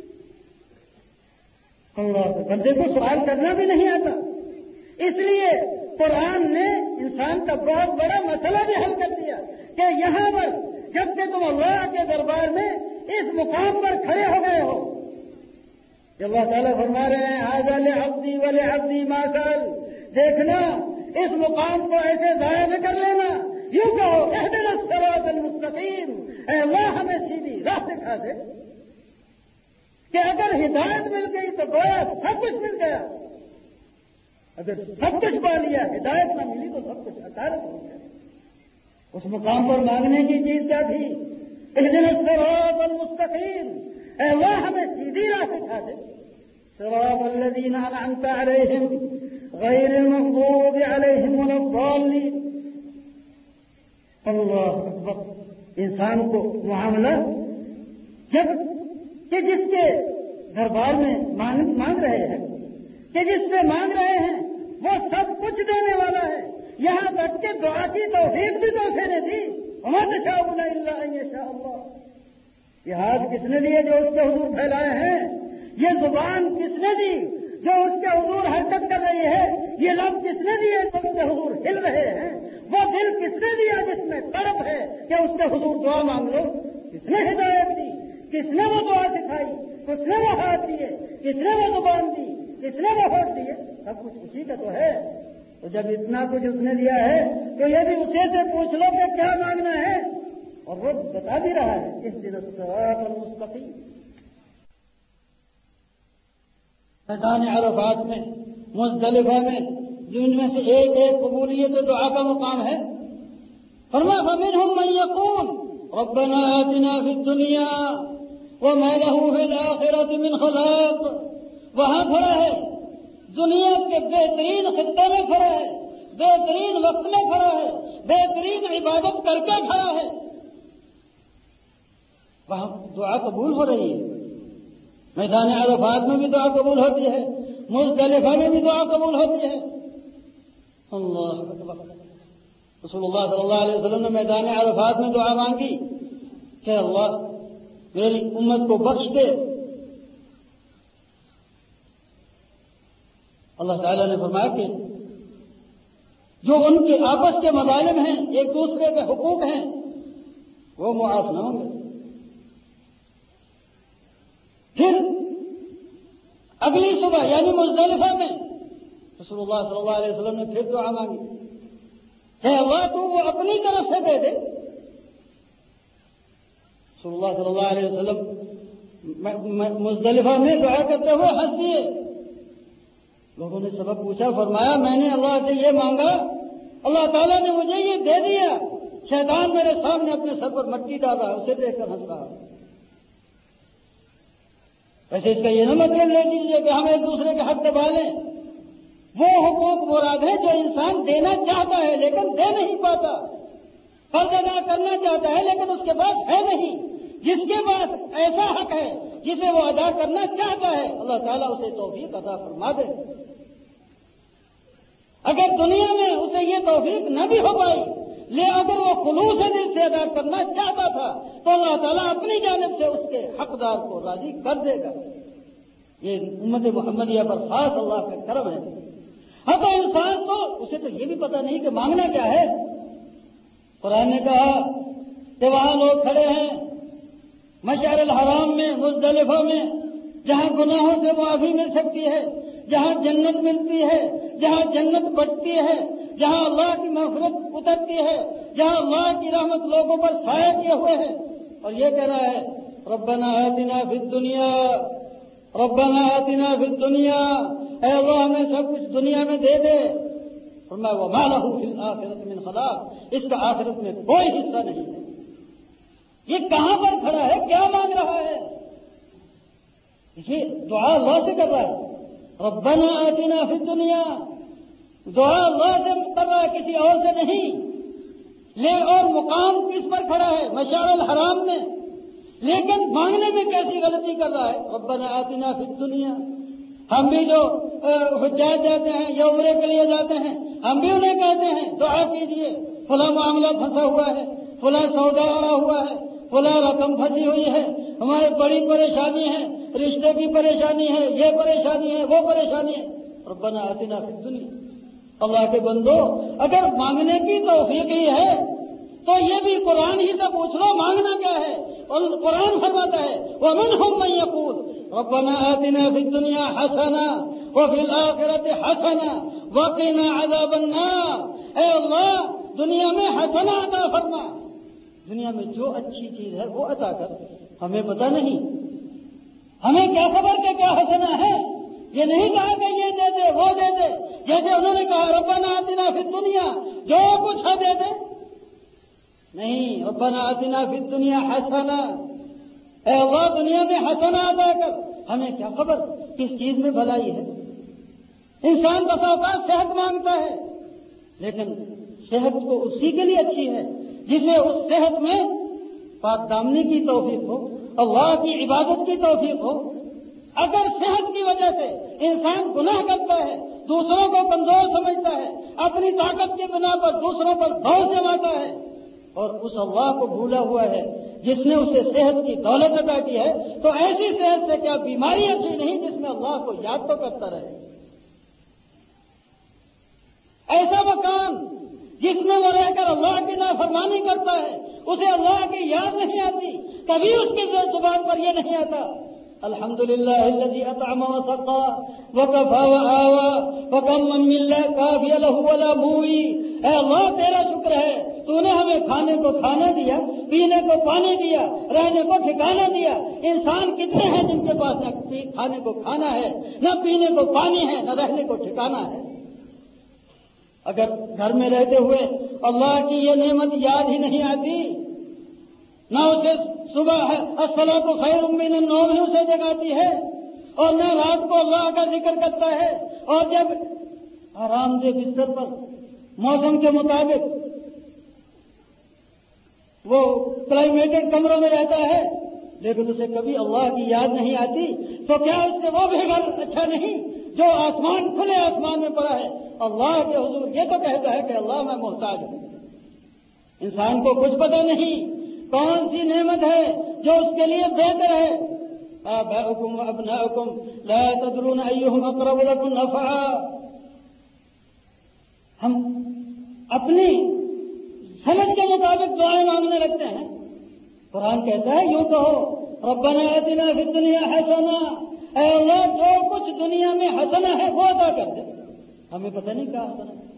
اللہ بندے کو سوال کرنا بھی نہیں آتا. اس لیے قرآن نے انسان کا بہت بڑا مسئلہ بھی حل کر دیا کہ یہاں پر جب کہ تم اللہ کے دربار میں اس مقام پر کھڑے ہو گئے ہو، کہ اللہ تعالیٰ فرما رہے ہیں ھذا لعبدی ولعبدی ما سأل، دیکھنا اس مقام کو ایسے ضائع نہ کر لینا. یوں کہو اہدنا الصراط المستقیم، اے اللہ ہمیں سیدھی راہ دکھا دے. کہ اگر ہدایت مل گئی تو گویا سب کچھ مل گیا، اگر سب کچھ پا لیا ہدایت نہ ملی تو سب کچھ اچانک ہو گیا. اس مقام پر مانگنے کی چیز کیا تھی؟ اہدنا الصراط المستقیم، اے اللہ ہمیں سیدھی راہ دکھا دے. صراط الذین انعمت علیہم غیر المغضوب علیہم ولا الضالین. اللہ اکبر. انسان کو معاملہ جب کہ جس کے دربار میں مانگ, مانگ رہے ہیں کہ جس سے مانگ رہے ہیں وہ سب کچھ دینے والا ہے، یہاں تک کہ دعا کی توفیق بھی تو اسے نے دی. وما تشاءون الا ان یشاء اللہ. یہ ہاتھ کس نے دیے جو اس کے حضور پھیلائے ہیں؟ یہ زبان کس نے دی جو اس کے حضور حرکت کر رہی ہے؟ یہ لب کس نے دیے جو اس کے حضور ہل رہے ہیں؟ وہ دل کس نے دیا جس میں تڑپ ہے کہ اس کے حضور دعا مانگ لو؟ کس نے ہدایت دی؟ کس نے وہ دعا سکھائی؟ کس نے وہ ہاتھ دیے؟ کس نے وہ زبان دی؟ کس نے وہ ہوٹ دیے؟ سب کچھ اسی کا تو ہے. تو جب اتنا کچھ اس نے دیا ہے تو یہ بھی اسے سے پوچھ لو کہ کیا مانگنا ہے، اور وہ بتا بھی رہا ہے اہدنا الصراط المستقیم۔ میدان عرفات میں، مزدلفہ میں، جن میں سے ایک ایک قبولیت دعا کا مقام ہے، فرمایا فمنہم من یقول ربنا آتنا فی الدنیا وما له فی الآخرۃ من خلاق، وہاں کھڑا ہے، دنیا کے بہترین خطے میں کھڑا ہے، بہترین وقت میں کھڑا ہے، بہترین عبادت کر کے کھڑا ہے، وہاں دعا قبول ہو رہی ہے۔ میدان عرفات میں بھی دعا قبول ہوتی ہے، مزدلفہ میں بھی دعا قبول ہوتی ہے۔ اللہ اکبر۔ رسول اللہ صلی اللہ علیہ وسلم نے میدان عرفات میں دعا مانگی کہ اللہ میری امت کو بخش دے۔ اللہ تعالیٰ نے فرمایا کہ جو ان کے آپس کے مظالم ہیں، ایک دوسرے کے حقوق ہیں، وہ معاف نہ ہوں گے۔ پھر اگلی صبح یعنی مزدلفہ میں رسول اللہ صلی اللہ علیہ وسلم نے پھر دعا مانگی کہ اللہ تو وہ اپنی طرف سے دے دے۔ رسول اللہ صلی اللہ علیہ وسلم مزدلفہ میں دعا کرتے ہوئے ہنس دیے۔ لوگوں نے سبب پوچھا، فرمایا میں نے اللہ سے یہ مانگا، اللہ تعالیٰ نے مجھے یہ دے دیا، شیطان میرے سامنے اپنے سر پر مٹی ڈالا، اسے دیکھ کر ہنس رہا۔ ویسے اس کا یہ نہ مطلب لے لیجیے کہ ہم ایک دوسرے کے حق دبا لیں۔ وہ حقوق مراد ہے جو انسان دینا چاہتا ہے لیکن دے نہیں پاتا، فرض ادا کرنا چاہتا ہے لیکن اس کے پاس ہے نہیں۔ جس کے پاس ایسا حق ہے جسے وہ ادا کرنا چاہتا ہے، اللہ تعالیٰ اسے توفیق عطا فرما دے۔ اگر دنیا میں اسے یہ توفیق نہ بھی ہو پائی، لیکن اگر وہ خلوص دل سے ادا کرنا چاہتا تھا تو اللہ تعالیٰ اپنی جانب سے اس کے حقدار کو راضی کر دے گا۔ یہ امت محمدیہ پر خاص اللہ کا کرم ہے۔ ہاں تو انسان کو اسے تو یہ بھی پتہ نہیں کہ مانگنا کیا ہے۔ قرآن نے کہا کہ وہاں لوگ کھڑے ہیں مشعر الحرام میں، مزدلفہ میں، جہاں گناہوں سے معافی مل سکتی ہے، جہاں جنت ملتی ہے، جہاں جنت بٹتی ہے، جہاں اللہ کی مغفرت اترتی ہے، جہاں اللہ کی رحمت لوگوں پر سایہ کیے ہوئے ہے، اور یہ کہہ رہا ہے ربنا آتنا فی الدنیا، ربنا آتنا فی الدنیا، اے اللہ ہمیں سب کچھ دنیا میں دے دے۔ فرمایا وما لہ فی الآخرۃ من خلاق، اس کا آخرت میں کوئی حصہ نہیں ہے۔ یہ کہاں پر کھڑا ہے، کیا مانگ رہا ہے؟ یہ دعا اللہ سے کر رہا ہے، ربنا آتنا فی الدنیا، دعا اللہ سے کر رہا ہے، کسی اور سے نہیں۔ لے اور مقام کس پر کھڑا ہے؟ مشعر الحرام میں، لیکن مانگنے میں کیسی غلطی کر رہا ہے؟ ربنا آتنا فی الدنیا۔ ہم بھی جو حجاج جاتے ہیں یا عمرے کے لیے جاتے ہیں، ہم بھی انہیں کہتے ہیں دعا کیجیے، فلاں معاملہ پھنسا ہوا ہے، فلاں سودا اڑا ہوا ہے، فلاں رقم پھنسی ہوئی ہے، ہمارے بڑی پریشانی ہے، رشتے کی پریشانی ہے، یہ پریشانی ہے، وہ پریشانی ہے۔ ربنا آتنا فی الدنیا۔ اللہ کے بندو، اگر مانگنے کی توفیق ہی ہے تو یہ بھی قرآن ہی سے پوچھ لو مانگنا کیا ہے، اور قرآن فرماتا ہے وَمِنْهُمْ مَنْ يَقُولُ رَبَّنَا آتِنَا فِي الدُّنْيَا حَسَنَةً وَفِي الْآخِرَةِ حَسَنَةً وَقِنَا عَذَابَ النَّارِ۔ اے اللہ دنیا میں حسنہ عطا فرما، دنیا میں جو اچھی چیز ہے وہ عطا کر۔ ہمیں پتہ نہیں، ہمیں کیا خبر کہ کیا حسنہ ہے؟ یہ نہیں کہا کہ یہ دے دے وہ دے دے، جیسے انہوں نے کہا ربنا آتنا فی الدنیا، جو کچھ ہے دے دے۔ نہیں، ربنا آتنا فی الدنیا حسنہ، اے اللہ دنیا میں حسنہ ادا کر۔ ہمیں کیا خبر کس چیز میں بھلائی ہے؟ انسان بس اوقات صحت مانگتا ہے، لیکن صحت کو اسی کے لیے اچھی ہے جسے اس صحت میں پاک دامنی کی توفیق ہو، اللہ کی عبادت کی توفیق ہو۔ اگر صحت کی وجہ سے انسان گناہ کرتا ہے، دوسروں کو کمزور سمجھتا ہے، اپنی طاقت کی بنا پر دوسروں پر بوجھ جماتا ہے، اور اس اللہ کو بھولا ہوا ہے جس نے اسے صحت کی دولت عطا کی ہے، تو ایسی صحت سے کیا بیماری ایسی نہیں جس میں اللہ کو یاد تو کرتا رہے؟ ایسا مکان جس میں وہ رہ کر اللہ کی نافرمانی کرتا ہے، اسے اللہ کی یاد نہیں آتی، کبھی اس کی زبان پر یہ نہیں آتا الحمدللہ الذی اطعم وسقا وکفا وآوا وکم من لا کافی لہ ولا موئی. اے اللہ تیرا شکر ہے تو نے ہمیں کھانے کو کھانا دیا, پینے کو پانی دیا, رہنے کو ٹھکانہ دیا. انسان کتنے ہیں جن کے پاس نہ کھانے کو کھانا ہے, نہ پینے کو پانی ہے, نہ رہنے کو ٹھکانہ ہے. اگر گھر میں رہتے ہوئے اللہ کی یہ نعمت یاد ہی نہیں آتی, نہ اسے صبح ہے الصلاۃ خیر من النوم ہی اسے جگاتی ہے, اور نہ رات کو اللہ کا ذکر کرتا ہے, اور جب آرام دہ بستر پر موسم کے مطابق وہ کلائمیٹڈ کمروں میں رہتا ہے لیکن اسے کبھی اللہ کی یاد نہیں آتی, تو کیا اس سے وہ بھی گھر اچھا نہیں جو آسمان کھلے آسمان میں پڑا ہے, اللہ کے حضور یہ تو کہتا ہے کہ اللہ میں محتاج ہوں. انسان کو کچھ پتہ نہیں کون سی نعمت ہے جو اس کے لیے بہتر ہے. آباؤکم وابناؤکم لا تدرون ایہم اقرب لکم نفعا. ہم اپنی سمجھ کے مطابق دعائیں مانگنے لگتے ہیں. قرآن کہتا ہے یوں کہو ربنا آتنا فی الدنیا حسنہ, اے اللہ جو کچھ دنیا میں حسنہ ہے وہ عطا کر دے. ہمیں پتہ نہیں کیا حسنہ ہے,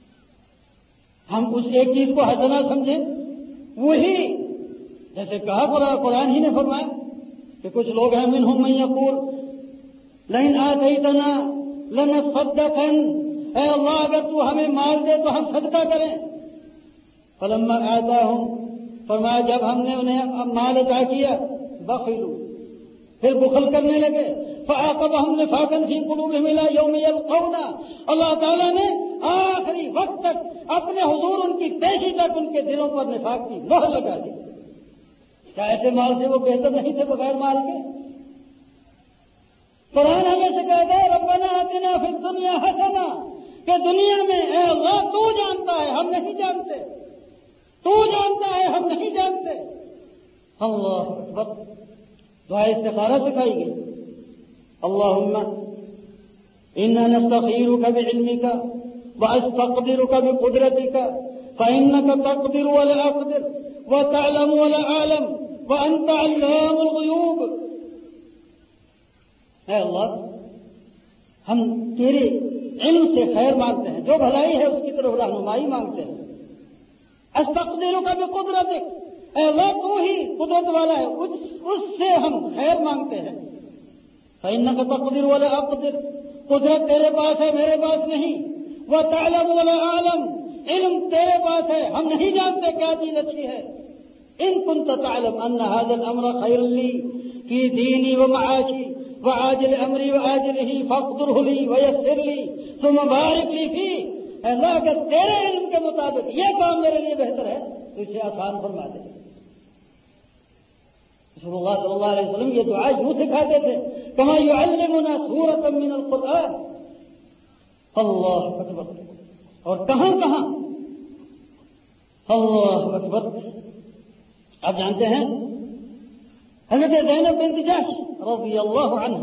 ہم اس ایک چیز کو حسنہ سمجھیں وہی جیسے کہا قرآن قرآن ہی نے فرمایا کہ کچھ لوگ ہیں منہم من یقول لئن آتیتنا لنصدقن, اے اللہ اگر تو ہمیں مال دے تو ہم صدقہ کریں. فلما آتاہم, فرمایا جب ہم نے انہیں مال عطا کیا بخلوا, پھر بخل کرنے لگے. فعاقبہم نفاقا فی قلوبہم الی یوم یلقونہ, اللہ تعالیٰ نے آخری وقت تک اپنے حضور ان کی پیشی تک ان کے دلوں پر نفاق کی مہر لگا دی. کیا ایسے مال سے وہ بہتر نہیں تھے بغیر مال کے؟ قرآن ہمیں سے کہتا ہے ربنا آتنا فی الدنیا حسنہ, کہ دنیا میں اے اللہ تو جانتا ہے ہم نہیں جانتے, تو جانتا ہے ہم نہیں جانتے. اللہ اکبر. دعا استخارہ سکھائی گئی. اللہم انا نستخیرک بعلمک واستقدرک بقدرتک فإنک تقدر ولا اقدر وتعلم ولا اعلم وانت علام الغیوب. اے اللہ ہم تیرے علم سے خیر مانگتے ہیں, جو بھلائی ہے اس کی طرف رہنمائی مانگتے ہیں. استقدرک بقدرتک, اے اللہ تو ہی قدرت والا ہے, اس سے ہم خیر مانگتے ہیں. فإنك تقدر ولا اقدر, قدرت تیرے پاس ہے میرے پاس نہیں. وتعلم ولا اعلم, علم تیرے پاس ہے ہم نہیں جانتے کیا چیز اچھی ہے. ان كنت تعلم ان هذا الامر خير لي في ديني ومعاشي وعاجل امري واجله فاقدره لي ويسر لي ثم بارك لي فيه. اے اللہ اگر تیرے علم کے مطابق یہ کام میرے لیے بہتر ہے تو اسے آسان فرما دے. رسول اللہ صلی اللہ علیہ وسلم یہ دعا یوں سکھاتے تھے کما یعلمنا سورۃ من القرآن. اللہ اکبر. اور کہاں کہاں اللہ اکبر. آپ جانتے ہیں حضرت زینب بنت جحش رضی اللہ عنہ,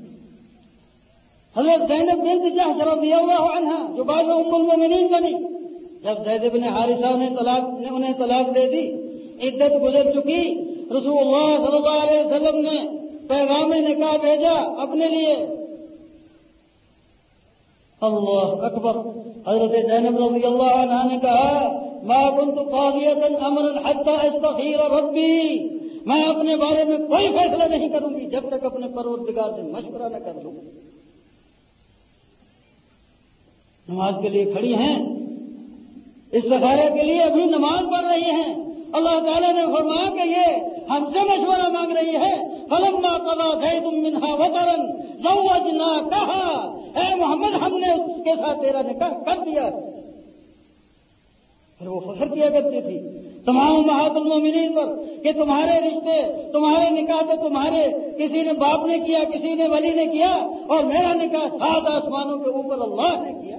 حضرت زینب بنت جحش رضی اللہ عنہ جو بعد میں ام المؤمنین بنی, جب زید بن حارثہ نے طلاق نے انہیں طلاق دے دی, عدت گزر چکی, رسول اللہ صلی اللہ علیہ وسلم نے پیغام نکاح بھیجا اپنے لیے. اللہ اکبر. حضرت زینب رضی اللہ عنہ نے کہا ما كنت قاضیۃ امرا حتى استخیر ربی, میں اپنے بارے میں کوئی فیصلہ نہیں کروں گی جب تک اپنے پروردگار سے مشورہ نہ کر لوں. نماز کے لیے کھڑی ہیں, استخارہ کے لیے ابھی نماز پڑھ رہی ہیں. اللہ تعالیٰ نے فرمایا کہ یہ ہم سے مشورہ مانگ رہی ہے. فلما قضى زید منها وطرا زوجناکہا, اے محمد ہم نے اس کے ساتھ تیرا نکاح کر دیا. پھر وہ فخر کیا کرتی تھی تمام امہات المومنین پر کہ تمہارے رشتے تمہارے نکاح تو تمہارے کسی نے باپ نے کیا, کسی نے ولی نے کیا, اور میرا نکاح سات آسمانوں کے اوپر اللہ نے کیا.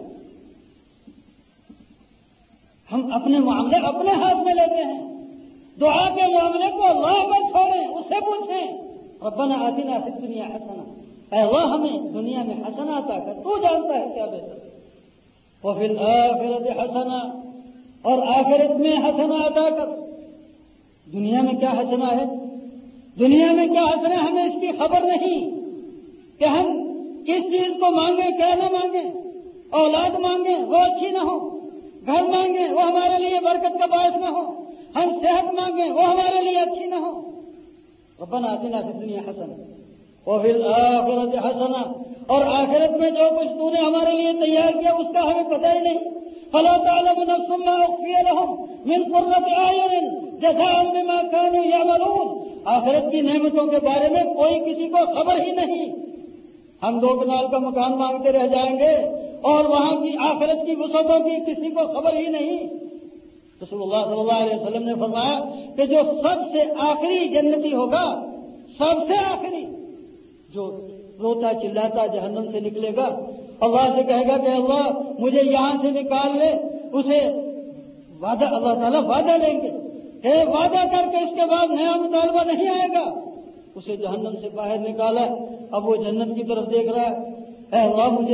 ہم اپنے معاملے اپنے ہاتھ میں لیتے ہیں. دعا کے معاملے کو اللہ پر چھوڑیں, اس سے پوچھیں ربنا آتنا فی الدنیا حسنہ, اے اللہ ہمیں دنیا میں حسنہ عطا کر, تو جانتا ہے کیا بہتر. وفی الآخرۃ حسنہ, اور آخرت میں حسنہ عطا کر. دنیا میں کیا حسنہ ہے دنیا میں کیا حاصل ہے ہمیں اس کی خبر نہیں کہ ہم کس چیز کو مانگیں کیا نہ مانگیں. اولاد مانگیں وہ اچھی نہ ہو، گھر مانگیں وہ ہمارے لیے برکت کا باعث نہ ہو، ہم صحت مانگیں وہ ہمارے لیے اچھی نہ ہو. ربنا آتنا فی الدنیا حسنہ وفی الآخرۃ حسنہ، اور آخرت میں جو کچھ تو نے ہمارے لیے تیار کیا اس کا ہمیں پتہ ہی نہیں. فلا تعلم نفس ما اخفی لهم من قرۃ اعین جزاء بما كانوا يعملون. آخرت کی نعمتوں کے بارے میں کوئی کسی کو خبر ہی نہیں. ہم دو کنال کا مکان مانگتے رہ جائیں گے اور وہاں کی آخرت کی وسعتوں کی کسی کو خبر ہی نہیں. رسول اللہ صلی اللہ علیہ وسلم نے فرمایا کہ جو سب سے آخری جنتی ہوگا، سب سے آخری، جو روتا چلاتا جہنم سے نکلے گا، اللہ سے کہے گا کہ اللہ مجھے یہاں سے نکال لے، اسے وعدہ اللہ تعالیٰ وعدہ لیں گے کہ وعدہ کر کے اس کے بعد نیا مطالبہ نہیں آئے گا. اسے جہنم سے باہر نکالا، اب وہ جنت کی طرف دیکھ رہا ہے، اے اللہ مجھے.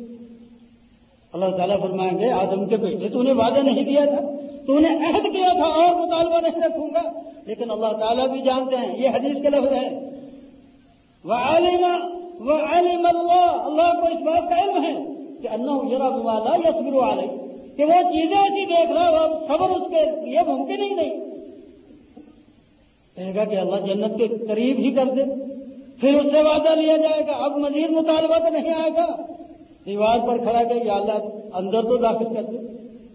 اللہ تعالیٰ فرمائیں گے آدم کے بیٹے تو نے وعدہ نہیں دیا تھا، تو نے عہد کیا تھا اور مطالبہ نہیں رکھوں گا. لیکن اللہ تعالیٰ بھی جانتے ہیں، یہ حدیث کے لفظ ہے، وَعَلِمَ وَعَلِمَ اللَّهُ، اللہ کو اس بات کا علم ہے کہ أَنَّهُ يَرَى بِمَا لَا يَصْبِرُ عَلَيْهِ، کہ وہ چیزیں ایسی دیکھ رہا ہے اور صبر اس کے لیے ممکن ہی نہیں. کہے گا کہ اللہ جنت کے قریب ہی کر دے، پھر اس سے وعدہ لیا جائے گا، اب مزید مطالبہ تو نہیں آئے گا. دیوار پر کھڑا کہ یا اللہ اندر تو داخل کر دے.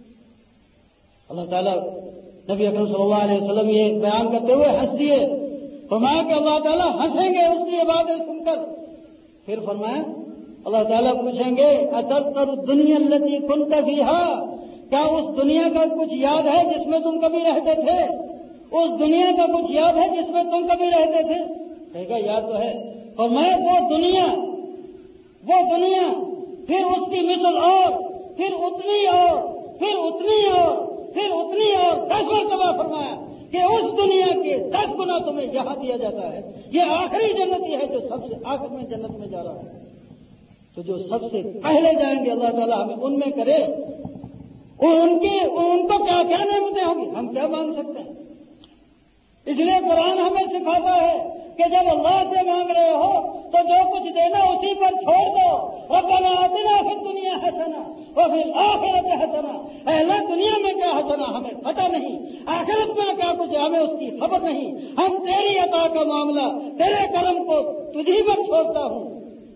اللہ تعالیٰ نبی اکرم صلی اللہ علیہ وسلم یہ بیان کرتے ہوئے ہنس دیے. فرمایا کہ اللہ تعالیٰ ہنسیں گے اس کی باتیں سن کر. پھر فرمایا اللہ تعالیٰ پوچھیں گے اتذکر الدنیا التی کنت فیہا، کیا اس دنیا کا کچھ یاد ہے جس میں تم کبھی رہتے تھے؟ اس دنیا کا کچھ یاد ہے جس میں تم کبھی رہتے تھے؟ کہے گا یاد تو ہے. فرمایا وہ دنیا وہ دنیا پھر اس کی مثل اور پھر اتنی اور پھر اتنی اور پھر اتنی اور دس مرتبہ فرمایا کہ اس دنیا کے دس گنا تمہیں یہاں دیا جاتا ہے. یہ آخری جنتی ہے جو سب سے آخر میں جنت میں جا رہا ہے. تو جو سب سے پہلے جائیں گے اللہ تعالیٰ ہمیں ان میں کرے، اور ان کی ان کو کیا کیا نعمتیں ہوں گی، ہم کیا مانگ سکتے ہیں. اس لیے قرآن ہمیں سکھاتا ہے کہ جب اللہ سے مانگ رہے ہو تو جو کچھ دینا اسی پر چھوڑ دو. ربنا آتنا فی الدنیا حسنہ وفی الآخرۃ حسنہ. اے اللہ دنیا میں کیا حسنہ ہمیں پتہ نہیں، آخرت میں کیا کچھ ہمیں اس کی خبر نہیں. ہم تیری عطا کا معاملہ تیرے کرم کو تجھی پر چھوڑتا ہوں.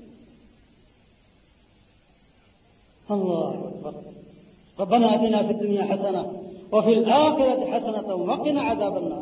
اللہ اکبر. ربنا آتنا فی الدنیا حسنہ وفی الآخرۃ حسنہ وقنا عذاب النار.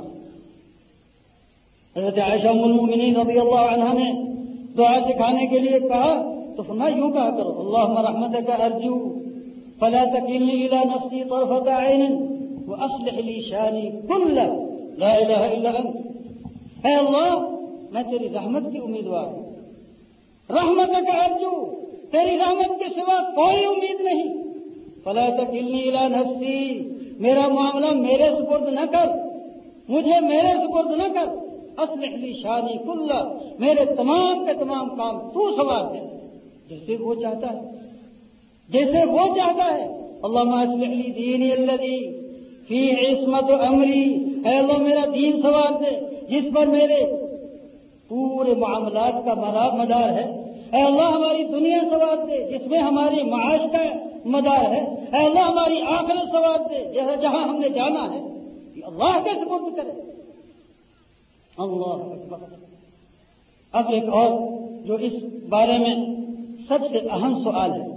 حضرت عائشہ ام المؤمنین رضی اللہ عنہا نے دعا سکھانے کے لیے کہا تو فرمایا یوں کہا کرو اللہم رحمتک ارجو فلا تکلنی الی نفسی طرفۃ عین واصلح لی شانی کلہ لا الہ الا انت. اے اللہ میں تیری رحمت کی امیدوار ہوں، رحمتک ارجو، تیری رحمت کے سوا کوئی امید نہیں. فلا تکلنی الی نفسی، میرا معاملہ میرے سپرد نہ کر، مجھے میرے سپرد نہ کر. اصلح لی شانی کلہ، میرے تمام کے تمام کام تو سنوار دے جیسے وہ چاہتا ہے، جیسے وہ چاہتا ہے. اللہم اصلح لی دینی الذی فی عصمت امری، اے اللہ میرا دین سنوار دے جس پر میرے پورے معاملات کا مدار ہے. اے اللہ ہماری دنیا سنوار دے جس میں ہماری معاش کا مدار ہے. اے اللہ ہماری آخرت سنوار دے جہاں ہم نے جانا ہے. اللہ کے سپرد کرے. اللہ اکبر. اب ایک اور جو اس بارے میں سب سے اہم سوال ہے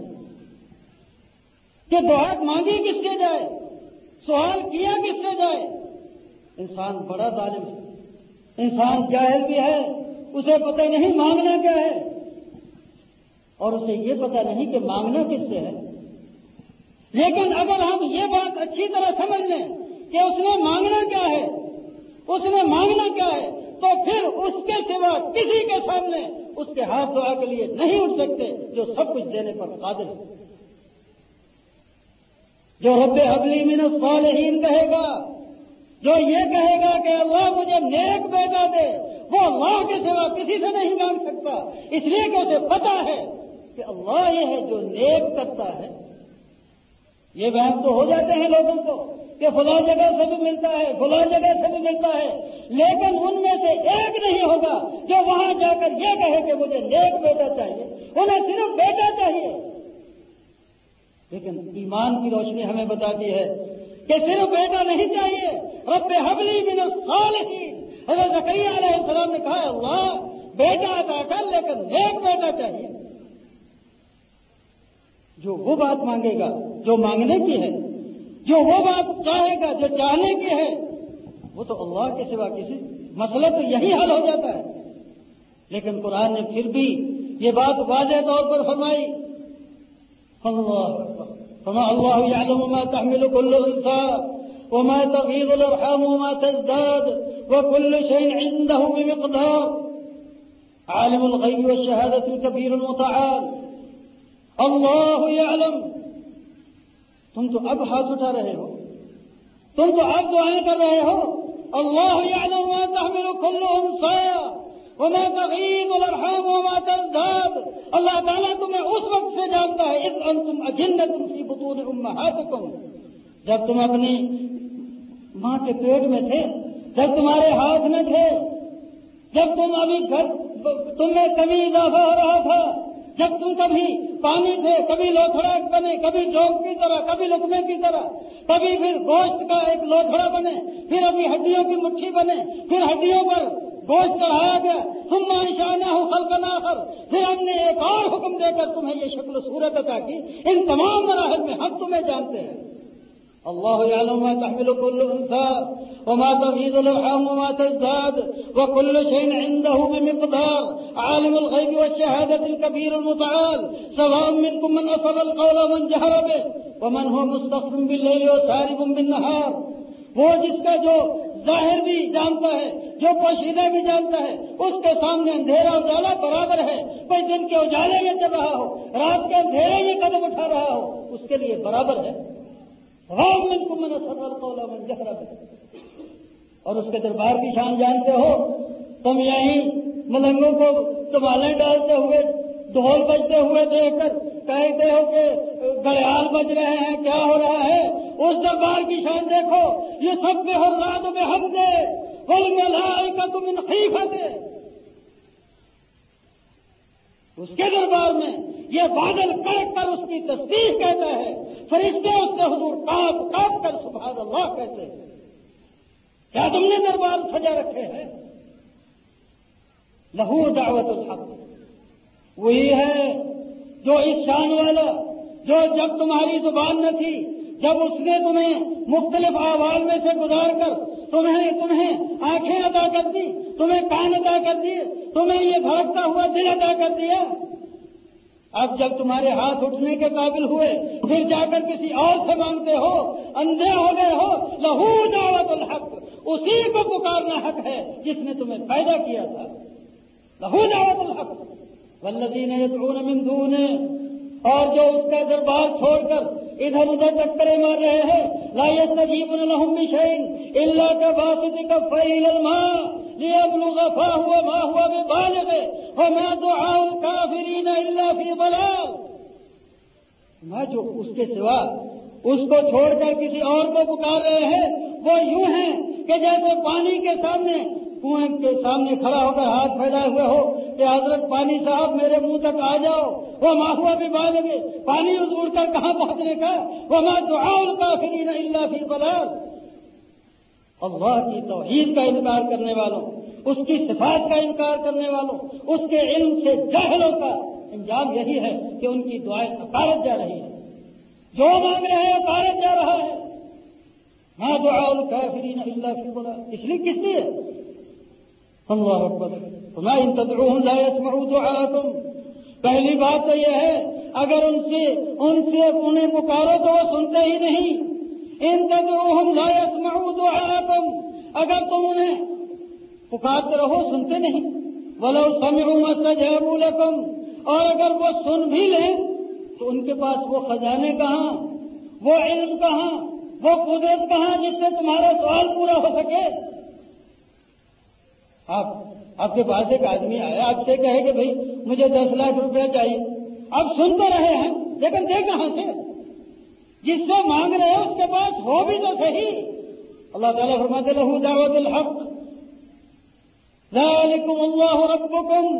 کہ دعا مانگی کس سے جائے، سوال کیا کس سے جائے. انسان بڑا ظالم ہے، انسان جاہل بھی ہے، اسے پتہ نہیں مانگنا کیا ہے، اور اسے یہ پتہ نہیں کہ مانگنا کس سے ہے. لیکن اگر ہم یہ بات اچھی طرح سمجھ لیں کہ اس نے مانگنا کیا ہے، اس نے مانگنا کیا ہے، تو پھر اس کے سوا کسی کے سامنے اس کے ہاتھ دعا کے لیے نہیں اٹھ سکتے جو سب کچھ دینے پر قادر ہے. جو رب حبلی من الصالحین کہے گا، جو یہ کہے گا کہ اللہ مجھے نیک بیٹا دے، وہ اللہ کے سوا کسی سے نہیں مانگ سکتا، اس لیے کہ اسے پتا ہے کہ اللہ یہ ہے جو نیک کرتا ہے. یہ وہم تو ہو جاتے ہیں لوگوں کو کہ فلاں جگہ سے بھی ملتا ہے فلاں جگہ سے بھی ملتا ہے، لیکن ان میں سے ایک نہیں ہوگا جو وہاں جا کر یہ کہے کہ مجھے نیک بیٹا چاہیے، انہیں صرف بیٹا چاہیے۔ لیکن ایمان کی روشنی ہمیں بتاتی ہے کہ صرف بیٹا نہیں چاہیے، رب حبلی من الصالحین۔ حضرت زکریا علیہ السلام نے کہا اللہ بیٹا عطا کر لیکن نیک بیٹا چاہیے۔ جو وہ بات مانگے گا جو مانگنے کی ہے، جو وہ بات چاہے گا جو چاہنے کی ہے، وہ تو اللہ کے سوا کسی مسئلہ تو یہی حل ہو جاتا ہے۔ لیکن قرآن نے پھر بھی یہ بات واضح طور پر فرمائی، فما اللہ یعلم ما تحمل كل انثى وما تغيض الارحام وما تزداد وكل شيء عنده بمقدار عالم الغیب والشہادۃ الکبیر المتعال۔ اللہ یعلم، تم تو اب ہاتھ اٹھا رہے ہو، تم تو اب دعائیں کر رہے ہو، اللہ یعلم ما تحمل كل انثى وما تغيض الارحام وما تزداد۔ اللہ تعالیٰ تمہیں اس وقت سے جانتا ہے اذ انتم اجنۃ فی بطون امہاتکم، جب تم اپنی ماں کے پیٹ میں تھے، جب تمہارے ہاتھ میں تھے، جب تم ابھی گھر تمہیں کبھی اضافہ ہو رہا تھا، جب تم کبھی پانی تھے، کبھی لوتھڑا بنے، کبھی جوک کی طرح، کبھی لقمے کی طرح، کبھی پھر گوشت کا ایک لوتھڑا بنے، پھر ابھی ہڈیوں کی مٹھی بنے، پھر ہڈیوں پر گوشت چڑھایا گیا، ثم انشأناه خلقا آخر، پھر ہم نے ایک اور حکم دے کر تمہیں یہ شکل و صورت عطا کی۔ ان تمام مراحل میں ہم تمہیں جانتے ہیں۔ اللہ یعلم ما تحمل كل انثى وما تغيض الارحام وما تزداد وكل شيء عنده بمقدار عالم الغیب والشہادۃ الکبیر المتعال سواء منكم من اسر القول ومن جهر به ومن هو مستخف بالليل وسارب بالنهار۔ وہ جس کا جو ظاہر بھی جانتا ہے، جو پوشیدہ بھی جانتا ہے، اس کے سامنے اندھیرا اجالا برابر ہے۔ کوئی دن کے اجالے میں چل رہا ہو، رات کے اندھیرے میں قدم اٹھا رہا ہو، اس کے لیے برابر ہے۔ غور منکم من اسر القول ومن جهر به۔ اور اس کے دربار کی شان جانتے ہو، تم یہیں ملنگوں کو تمالے ڈالتے ہوئے، ڈھول بجتے ہوئے دیکھ کر کہتے ہو کہ گڑیال بج رہے ہیں، کیا ہو رہا ہے؟ اس دربار کی شان دیکھو، یہ سب بے حرات و بے حمدے والملائکۃ من خیفتہ۔ اس کے دربار میں یہ بادل کڑک کر اس کی تسبیح کہتا ہے، فرشتے اس کے حضور کاپ کاپ کر سبحان اللہ کہتے ہیں۔ کیا تم نے دربار سجا رکھے ہیں؟ لہو دعوت الحق، وہی ہے جو اس شان والا، جو جب تمہاری زبان نہ تھی، جب اس نے تمہیں مختلف احوال میں سے گزار کر تمہیں تمہیں آنکھیں عطا کر دی، تمہیں کان عطا کر دیے، تمہیں یہ دھڑکتا ہوا دل عطا کر دیا۔ اب جب تمہارے ہاتھ اٹھنے کے قابل ہوئے، پھر جا کر کسی اور سے مانگتے ہو، اندھے ہو گئے ہو، لہو دعوت الحق، اسی کو پکارنا حق ہے جس نے تمہیں پیدا کیا تھا۔ لہو دعوت الحق والذین یدعون من دونہ، اور جو اس کا دربار چھوڑ کر ادھر ادھر ٹکرے مار رہے ہیں، لا یستجیبون لهم بشیء الا کباسط کفیہ الی الماء لیبلغ فاہ وما هو ببالغه وما دعاء الکافرین الا فی ضلال۔ میں جو اس کے سوا اس کو چھوڑ کر کسی اور کو پکار رہے ہیں، وہ یوں ہیں کہ جیسے پانی کے سامنے کنویں کے سامنے کھڑا ہو کر ہاتھ پھیلائے ہوئے ہو کہ حضرت پانی صاحب میرے منہ تک آ جاؤ، وہ ماں ہوا بھی بالغ، پانی اڑ کر کہاں پہنچنے کا، وما دعاء الکافرین الا فی ضلال۔ اللہ کی توحید کا انکار کرنے والوں، اس کی صفات کا انکار کرنے والوں، اس کے علم سے جاہلوں کا انجام یہی ہے کہ ان کی دعائیں اکارت جا رہی ہیں، جو مانگ رہے ہیں اکارت جا رہا ہے۔ ما دعاء الکافرین الا فی ضلال، اس لیے کس لیے؟ اللہ اکبر، وما ان تدعوهم لا يسمعوا دعاءكم۔ پہلی بات تو یہ ہے اگر ان سے ان سے انہیں پکارو تو وہ سنتے ہی نہیں۔ ان تدعوهم لا يسمعوا دعاءكم، اگر تم انہیں پکارتے رہو سنتے نہیں۔ ولو سمعوا ما استجابوا لكم، اور اگر وہ سن بھی لیں تو ان کے پاس وہ خزانے کہاں، وہ علم کہاں، وہ قدرت کہاں جس سے تمہارا سوال پورا ہو سکے۔ آپ آپ کے پاس ایک آدمی آیا، آپ سے کہے کہ بھائی مجھے دس لاکھ روپے چاہیے، آپ سن تو رہے ہیں لیکن دے کہاں سے؟ جس سے مانگ رہے ہیں اس کے پاس ہو بھی تو صحیح. اللہ تعالیٰ فرماتے لہو دعوت الحق ذالکم اللہ ربکم،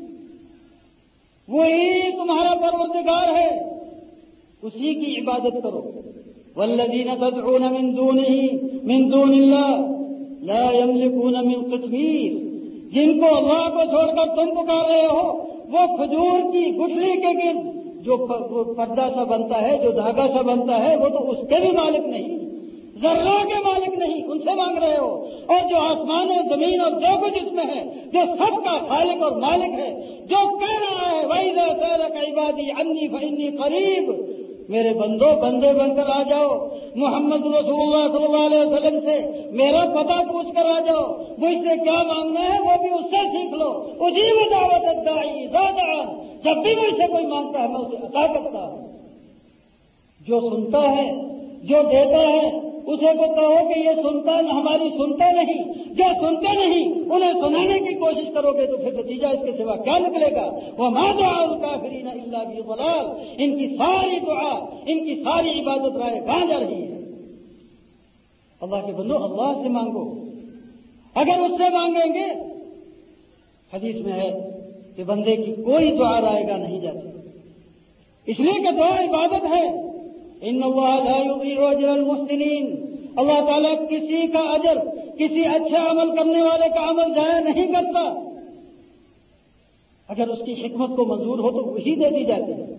وہی تمہارا پروردگار ہے، اسی کی عبادت کرو. والذین تدعون من دونہ من دون اللہ لا یملکون من قطمیر، جن کو اللہ کو چھوڑ کر تم پکار رہے ہو وہ کھجور کی گٹھلی کے گرد جو پردہ سا بنتا ہے، جو دھاگا سا بنتا ہے، وہ تو اس کے بھی مالک نہیں، ذرہ کے مالک نہیں، ان سے مانگ رہے ہو. اور جو آسمان اور زمین اور جو کچھ اس میں ہے، جو سب کا خالق اور مالک ہے، جو کہہ رہا ہے وَإِذَا سَأَلَكَ عِبَادِي عَنِّي فَإِنِّي قَرِيبٌ، میرے بندو بندے بن کر آ جاؤ محمد رسول اللہ صلی اللہ علیہ وسلم سے میرا پتہ پوچھ کر آ جاؤ، مجھ سے کیا مانگنا ہے وہ بھی اس سے سیکھ لو. اجیب دعوت الداعی اذا دعان، جب بھی مجھ سے کوئی مانگتا ہے میں اسے عطا کرتا ہوں. جو سنتا ہے، جو دیتا ہے، اسے تو کہو کہ یہ سنتا ہماری سنتا نہیں، جو سنتے نہیں انہیں سنانے کی کوشش کرو گے تو پھر نتیجہ اس کے سوا کیا نکلے گا. وَمَا دُعَاءُ الْكَافِرِينَ إِلَّا فِي ضَلَالٍ، ان کی ساری دعا، ان کی ساری عبادت رائے کہاں جا رہی ہے؟ اللہ کے بندو اللہ سے مانگو. اگر اس سے مانگیں گے، حدیث میں ہے کہ بندے کی کوئی دعا رائے گا نہیں جاتی، اس لیے کہ دعا عبادت ہے. ان اللہ لا یضیع اجر المحسنین، اللہ تعالیٰ کسی کا اجر، کسی اچھا عمل کرنے والے کا عمل ضائع نہیں کرتا. اگر اس کی حکمت کو منظور ہو تو وہی دے دی جاتی ہے،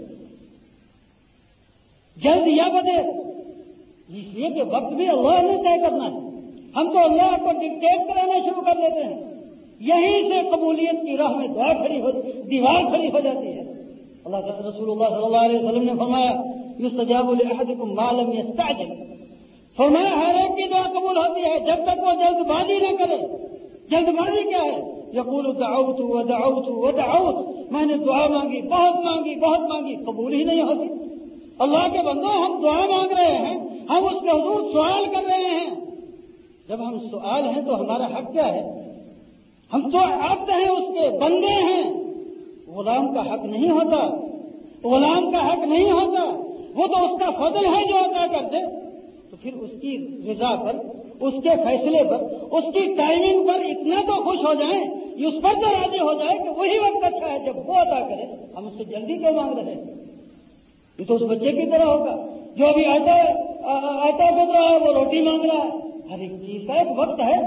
جلد یا بدیر. اس لیے کہ وقت بھی اللہ نے طے کرنا ہے، ہم تو اللہ کو ڈکٹیٹ کرانا شروع کر دیتے ہیں. یہیں سے قبولیت کی راہ میں دعا کھڑی ہو، دیوار کھڑی ہو جاتی ہے. اللہ رسول اللہ صلی اللہ علیہ وسلم نے فرمایا یستجاب لأحدکم ما لم یستعجل، فرمایا ہر ایک کی دعا قبول ہوتی ہے جب تک وہ جلد بازی نہ کرے. جلد بازی کیا ہے؟ یقول دعوت ودعوت ودعوت، میں نے دعا مانگی، بہت مانگی بہت مانگی، قبول ہی نہیں ہوتی. اللہ کے بندوں ہم دعا مانگ رہے ہیں، ہم اس کے حضور سوال کر رہے ہیں. جب ہم سوال ہیں تو ہمارا حق کیا ہے؟ ہم تو عبد ہیں، اس کے بندے ہیں. غلام کا حق نہیں ہوتا، غلام کا حق نہیں ہوتا، وہ تو اس کا فضل ہے جو عطا کر دے. تو پھر اس کی رضا پر، اس کے فیصلے پر، اس کی ٹائمنگ پر اتنا تو خوش ہو جائیں، اس پر تو راضی ہو جائے کہ وہی وقت اچھا ہے جب وہ عطا کرے. ہم اس سے جلدی کیوں مانگ رہے ہیں؟ یہ تو اس بچے کی طرح ہوگا جو ابھی آٹا آٹا گد رہا ہے، وہ روٹی مانگ رہا ہے. ہر ایک چیز کا ایک وقت ہے.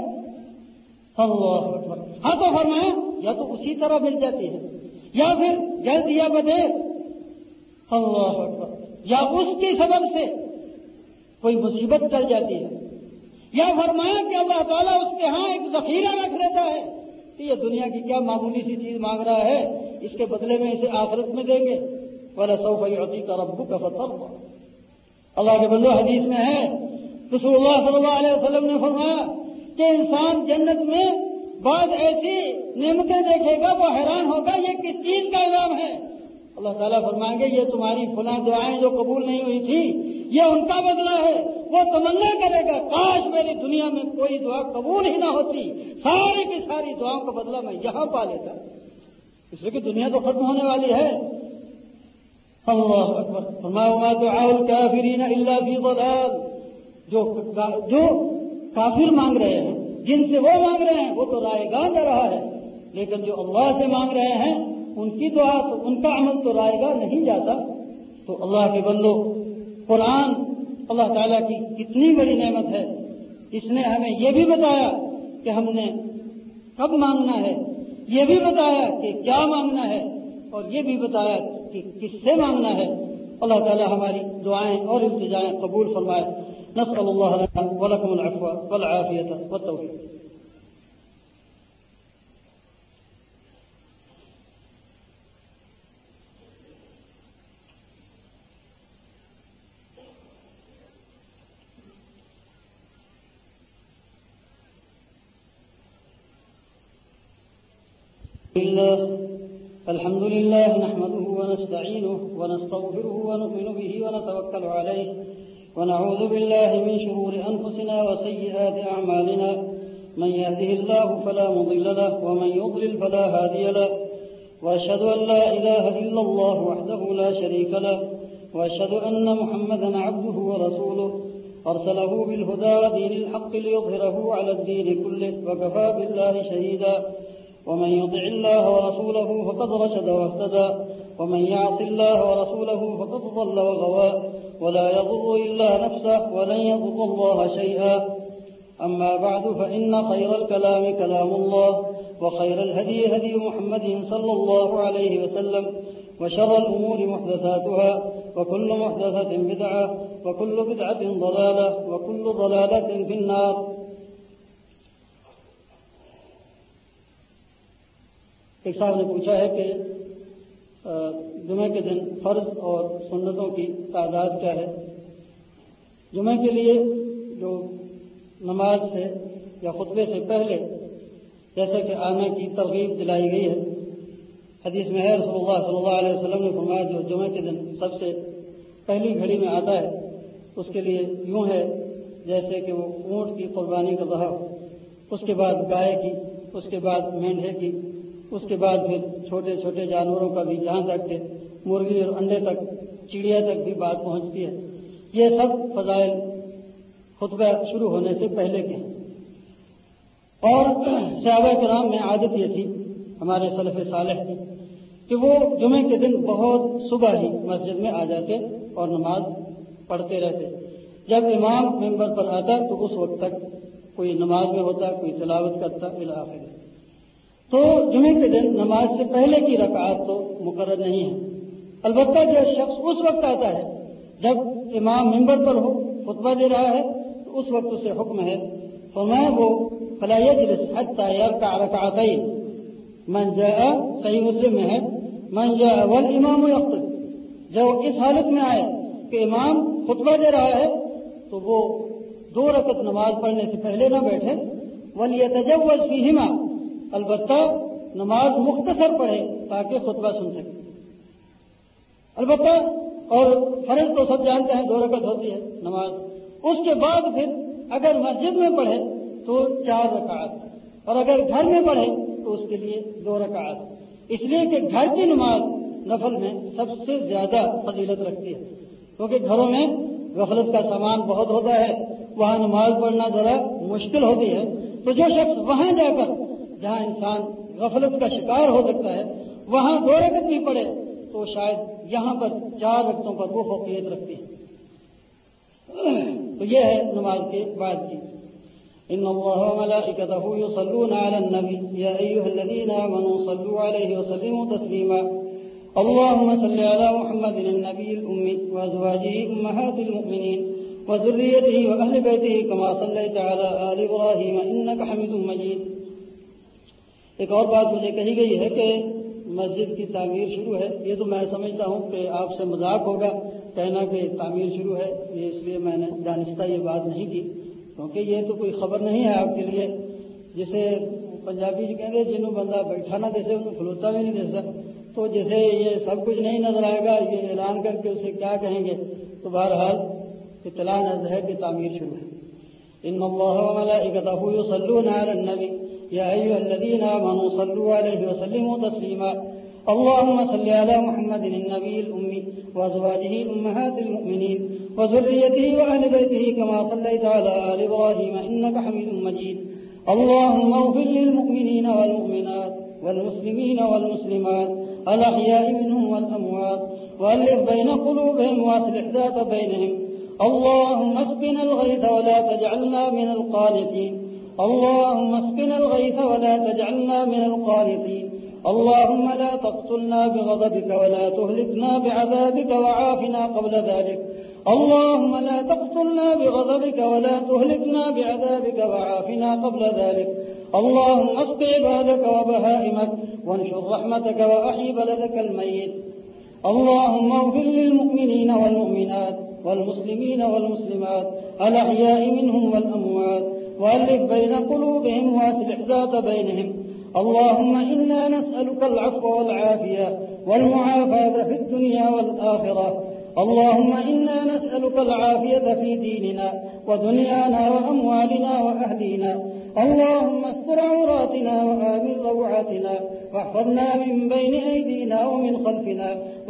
اللہ اکبر. ہاں تو فرمایا یا تو اسی طرح مل جاتی ہے، یا پھر جلد یا بدیر. اللہ اکبر. یا اس کی سبب سے کوئی مصیبت چل جاتی ہے، یا فرمایا کہ اللہ تعالیٰ اس کے ہاں ایک ذخیرہ رکھ لیتا ہے کہ یہ دنیا کی کیا معمولی سی چیز مانگ رہا ہے، اس کے بدلے میں اسے آخرت میں دیں گے. وَلَسَوْفَ يُعْطِيكَ رَبُّكَ فَتَرْضَىٰ. اللہ کے بندو حدیث میں ہے، رسول اللہ صلی اللہ علیہ وسلم نے فرمایا کہ انسان جنت میں بعض ایسی نعمتیں دیکھے گا وہ حیران ہوگا یہ کس چیز کا انعام ہے. اللہ تعالیٰ فرمائیں گے یہ تمہاری فلاں دعائیں جو قبول نہیں ہوئی تھی یہ ان کا بدلہ ہے. وہ تمنا کرے گا کاش میری دنیا میں کوئی دعا قبول ہی نہ ہوتی، ساری کی ساری دعاؤں کا بدلہ میں یہاں پا لیتا، اس لیے کہ دنیا تو ختم ہونے والی ہے. اللہ اکبر. فرمایا وما دعاء الکافرین الا فی ضلال. جو جو کافر مانگ رہے ہیں، جن سے وہ مانگ رہے ہیں وہ تو رائے گاہ جا رہا ہے، لیکن جو اللہ سے مانگ رہے ہیں ان کی دعا تو، ان کا عمل تو رائے گاہ نہیں جاتا. تو اللہ کے بندو، قرآن اللہ تعالیٰ کی کتنی بڑی نعمت ہے. اس نے ہمیں یہ بھی بتایا کہ ہم نے کب مانگنا ہے، یہ بھی بتایا کہ کیا مانگنا ہے، اور یہ بھی بتایا کہ کس سے مانگنا ہے. اللہ تعالیٰ ہماری دعائیں اور التجائیں قبول فرمائے. نسأل اللہ لنا ولکم العفو والعافیۃ والتوفیق. الحمد لله نحمده ونستعينه ونستغفره ونؤمن به ونتوكل عليه ونعوذ بالله من شرور أنفسنا وسيئات أعمالنا من يهده الله فلا مضل له ومن يضلل فلا هادي له وأشهد أن لا إله إلا الله وحده لا شريك له وأشهد أن محمدا عبده ورسوله أرسله بالهدى ودين الحق ليظهره على الدين كله وكفى بالله شهيدا ومن يطع الله ورسوله فقد رشد واهتدى ومن يعص الله ورسوله فقد ضل وغوى ولا يضر إلا نفسه ولن يضر الله شيئا أما بعد فإن خير الكلام كلام الله وخير الهدي هدي محمد صلى الله عليه وسلم وشر الأمور محدثاتها وكل محدثة بدعة وكل بدعة ضلالة وكل ضلالة في النار. ایک صاحب نے پوچھا ہے کہ جمعہ کے دن فرض اور سنتوں کی تعداد کیا ہے. جمعہ کے لیے جو نماز سے یا خطبے سے پہلے جیسا کہ آنے کی ترغیب دلائی گئی ہے، حدیث میں ہے رسول اللہ صلی اللہ علیہ وسلم نے فرمایا جو جمعہ کے دن سب سے پہلی گھڑی میں آتا ہے اس کے لیے یوں ہے جیسے کہ وہ اونٹ کی قربانی کا رہا، اس کے بعد گائے کی، اس کے بعد مینڈھے کی، اس کے بعد پھر چھوٹے چھوٹے جانوروں کا بھی، جہاں تک کہ مرغی اور انڈے تک، چڑیا تک بھی بات پہنچتی ہے. یہ سب فضائل خطبہ شروع ہونے سے پہلے کے ہیں. اور صحابہ کرام میں عادت یہ تھی ہمارے سلف صالح کی کہ وہ جمعے کے دن بہت صبح ہی مسجد میں آ جاتے اور نماز پڑھتے رہتے. جب امام ممبر پر آتا تو اس وقت تک کوئی نماز میں ہوتا، کوئی تلاوت کرتا الی آخر. تو جمعے کے دن نماز سے پہلے کی رکعات تو مقرر نہیں ہے. البتہ جو شخص اس وقت آتا ہے جب امام ممبر پر ہو، خطبہ دے رہا ہے، تو اس وقت اسے حکم ہے فرمایا وہ فلا یجلس حتی یرکع رکعتین من جاء، صحیح مسلم میں ہے من جاء والامام یخطب، جو اس حالت میں آئے کہ امام خطبہ دے رہا ہے تو وہ دو رکعت نماز پڑھنے سے پہلے نہ بیٹھے. ولیتجوز فیہما، البتہ نماز مختصر پڑھے تاکہ خطبہ سن سکے. البتہ اور فرض تو سب جانتے ہیں دو رکعت ہوتی ہے نماز. اس کے بعد پھر اگر مسجد میں پڑھے تو چار رکعات، اور اگر گھر میں پڑھے تو اس کے لیے دو رکعات، اس لیے کہ گھر کی نماز نفل میں سب سے زیادہ فضیلت رکھتی ہے، کیونکہ گھروں میں غفلت کا سامان بہت ہوتا ہے، وہاں نماز پڑھنا ذرا مشکل ہوتی ہے. تو جو شخص وہاں جا کر جہاں انسان غفلت کا شکار ہو سکتا ہے وہاں دو رکعت بھی پڑھے تو شاید یہاں پر چار رکعتوں پر وہ فوقیت رکھتی ہے. تو یہ ہے نماز کے بعد کی. ان اللہ وملائکتہ یصلون علی النبی یا ایھا الذین آمنوا صلوا علیہ وسلموا تسلیما. اللهم صل على محمد النبي الأمي وأزواجه أمهات المؤمنين وذريته وأهل بيته كما صليت على آل إبراهيم إنك حميد مجيد. ایک اور بات مجھے کہی گئی ہے کہ مسجد کی تعمیر شروع ہے. یہ تو میں سمجھتا ہوں کہ آپ سے مذاق ہوگا کہنا کہ تعمیر شروع ہے، یہ اس لیے میں نے دانستہ یہ بات نہیں کی، کیونکہ یہ تو کوئی خبر نہیں ہے آپ کے لیے. جسے پنجابی جی کہتے جنہوں بندہ بیٹھا نہ دیتے انہوں کھلوتا بھی نہیں دیتا، تو جسے یہ سب کچھ نہیں نظر آئے گا یہ اعلان کر کے اسے کیا کہیں گے. تو بہرحال اطلاع نظر ہے کہ تعمیر شروع ہے. ان اللہ وملائکتہ یصلون علی النبی یا ایھا الذین آمنوا صلوا علیہ وسلموا تسلیما. اللهم صل على محمد النبي الأمي وأزواجه أمهات المؤمنين وذريته وأهل بيته كما صليت على آل إبراهيم إنك حميد مجيد. اللهم اغفر للمؤمنين والمؤمنات والمسلمين والمسلمات الأحياء منهم والأموات وألف بين قلوبهم وأصلح ذات بينهم. اللهم اسقنا الغيث ولا تجعلنا من القانطين. اللهم اسقنا الغيث ولا تجعلنا من القانطين. اللهم لا تقتلنا بغضبك ولا تهلكنا بعذابك وعافنا قبل ذلك. اللهم لا تقتلنا بغضبك ولا تهلكنا بعذابك وعافنا قبل ذلك. اللهم اسق عبادك وبهائمك وانشر رحمتك وأحيي بلدك الميت. اللهم اغفر للمؤمنين والمؤمنات والمسلمين والمسلمات الأحياء منهم والأموات وألف بين قلوبهم وأصلح ذات بينهم. اللهم إنا نسألك العفو والعافية والمعافاة في الدنيا والآخرة. اللهم إنا نسألك العافية في ديننا ودنيانا وأموالنا وأهلينا. اللهم استر عوراتنا وآمن روعاتنا واحفظنا من بين أيدينا ومن خلفنا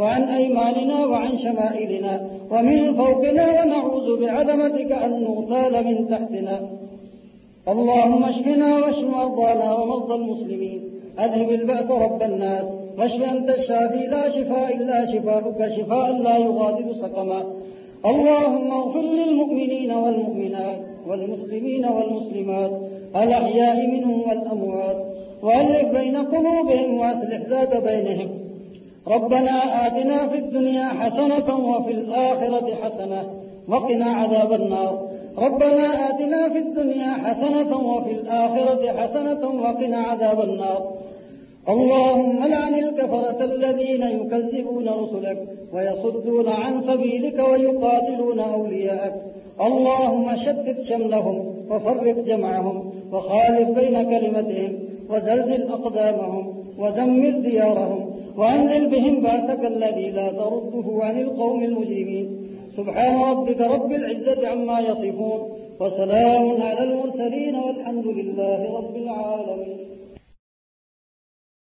وعن أيماننا وعن شمائلنا ومن فوقنا ونعوذ بعظمتك أن نغتال من تحتنا. اللهم اشفنا واشف مرضانا ومرضى المسلمين. أذهب البأس رب الناس واشف أنت الشافي لا شفاء إلا شفاؤك شفاء لا يغادر سقما. اللهم اغفر للمؤمنين والمؤمنات والمسلمين والمسلمات الأحياء منهم والأموات وألف بين قلوبهم وأصلح ذات بينهم. ربنا آتنا في الدنيا حسنة وفي الآخرة حسنة وقنا عذاب النار. ربنا آتنا في الدنيا حسنة وفي الآخرة حسنة وقنا عذاب النار. اللهم لعن الكفرة الذين يكذبون رسلك ويصدون عن سبيلك ويقاتلون أولياءك. اللهم شتت شملهم وفرق جمعهم وخالف بين كلمتهم وزلزل أقدامهم ودمر ديارهم وأنزل بهم بأسك الذي لا ترده عن القوم المجرمين. سبحان ربك رب العزة عما يصفون وسلام على المرسلين والحمد لله رب العالمين.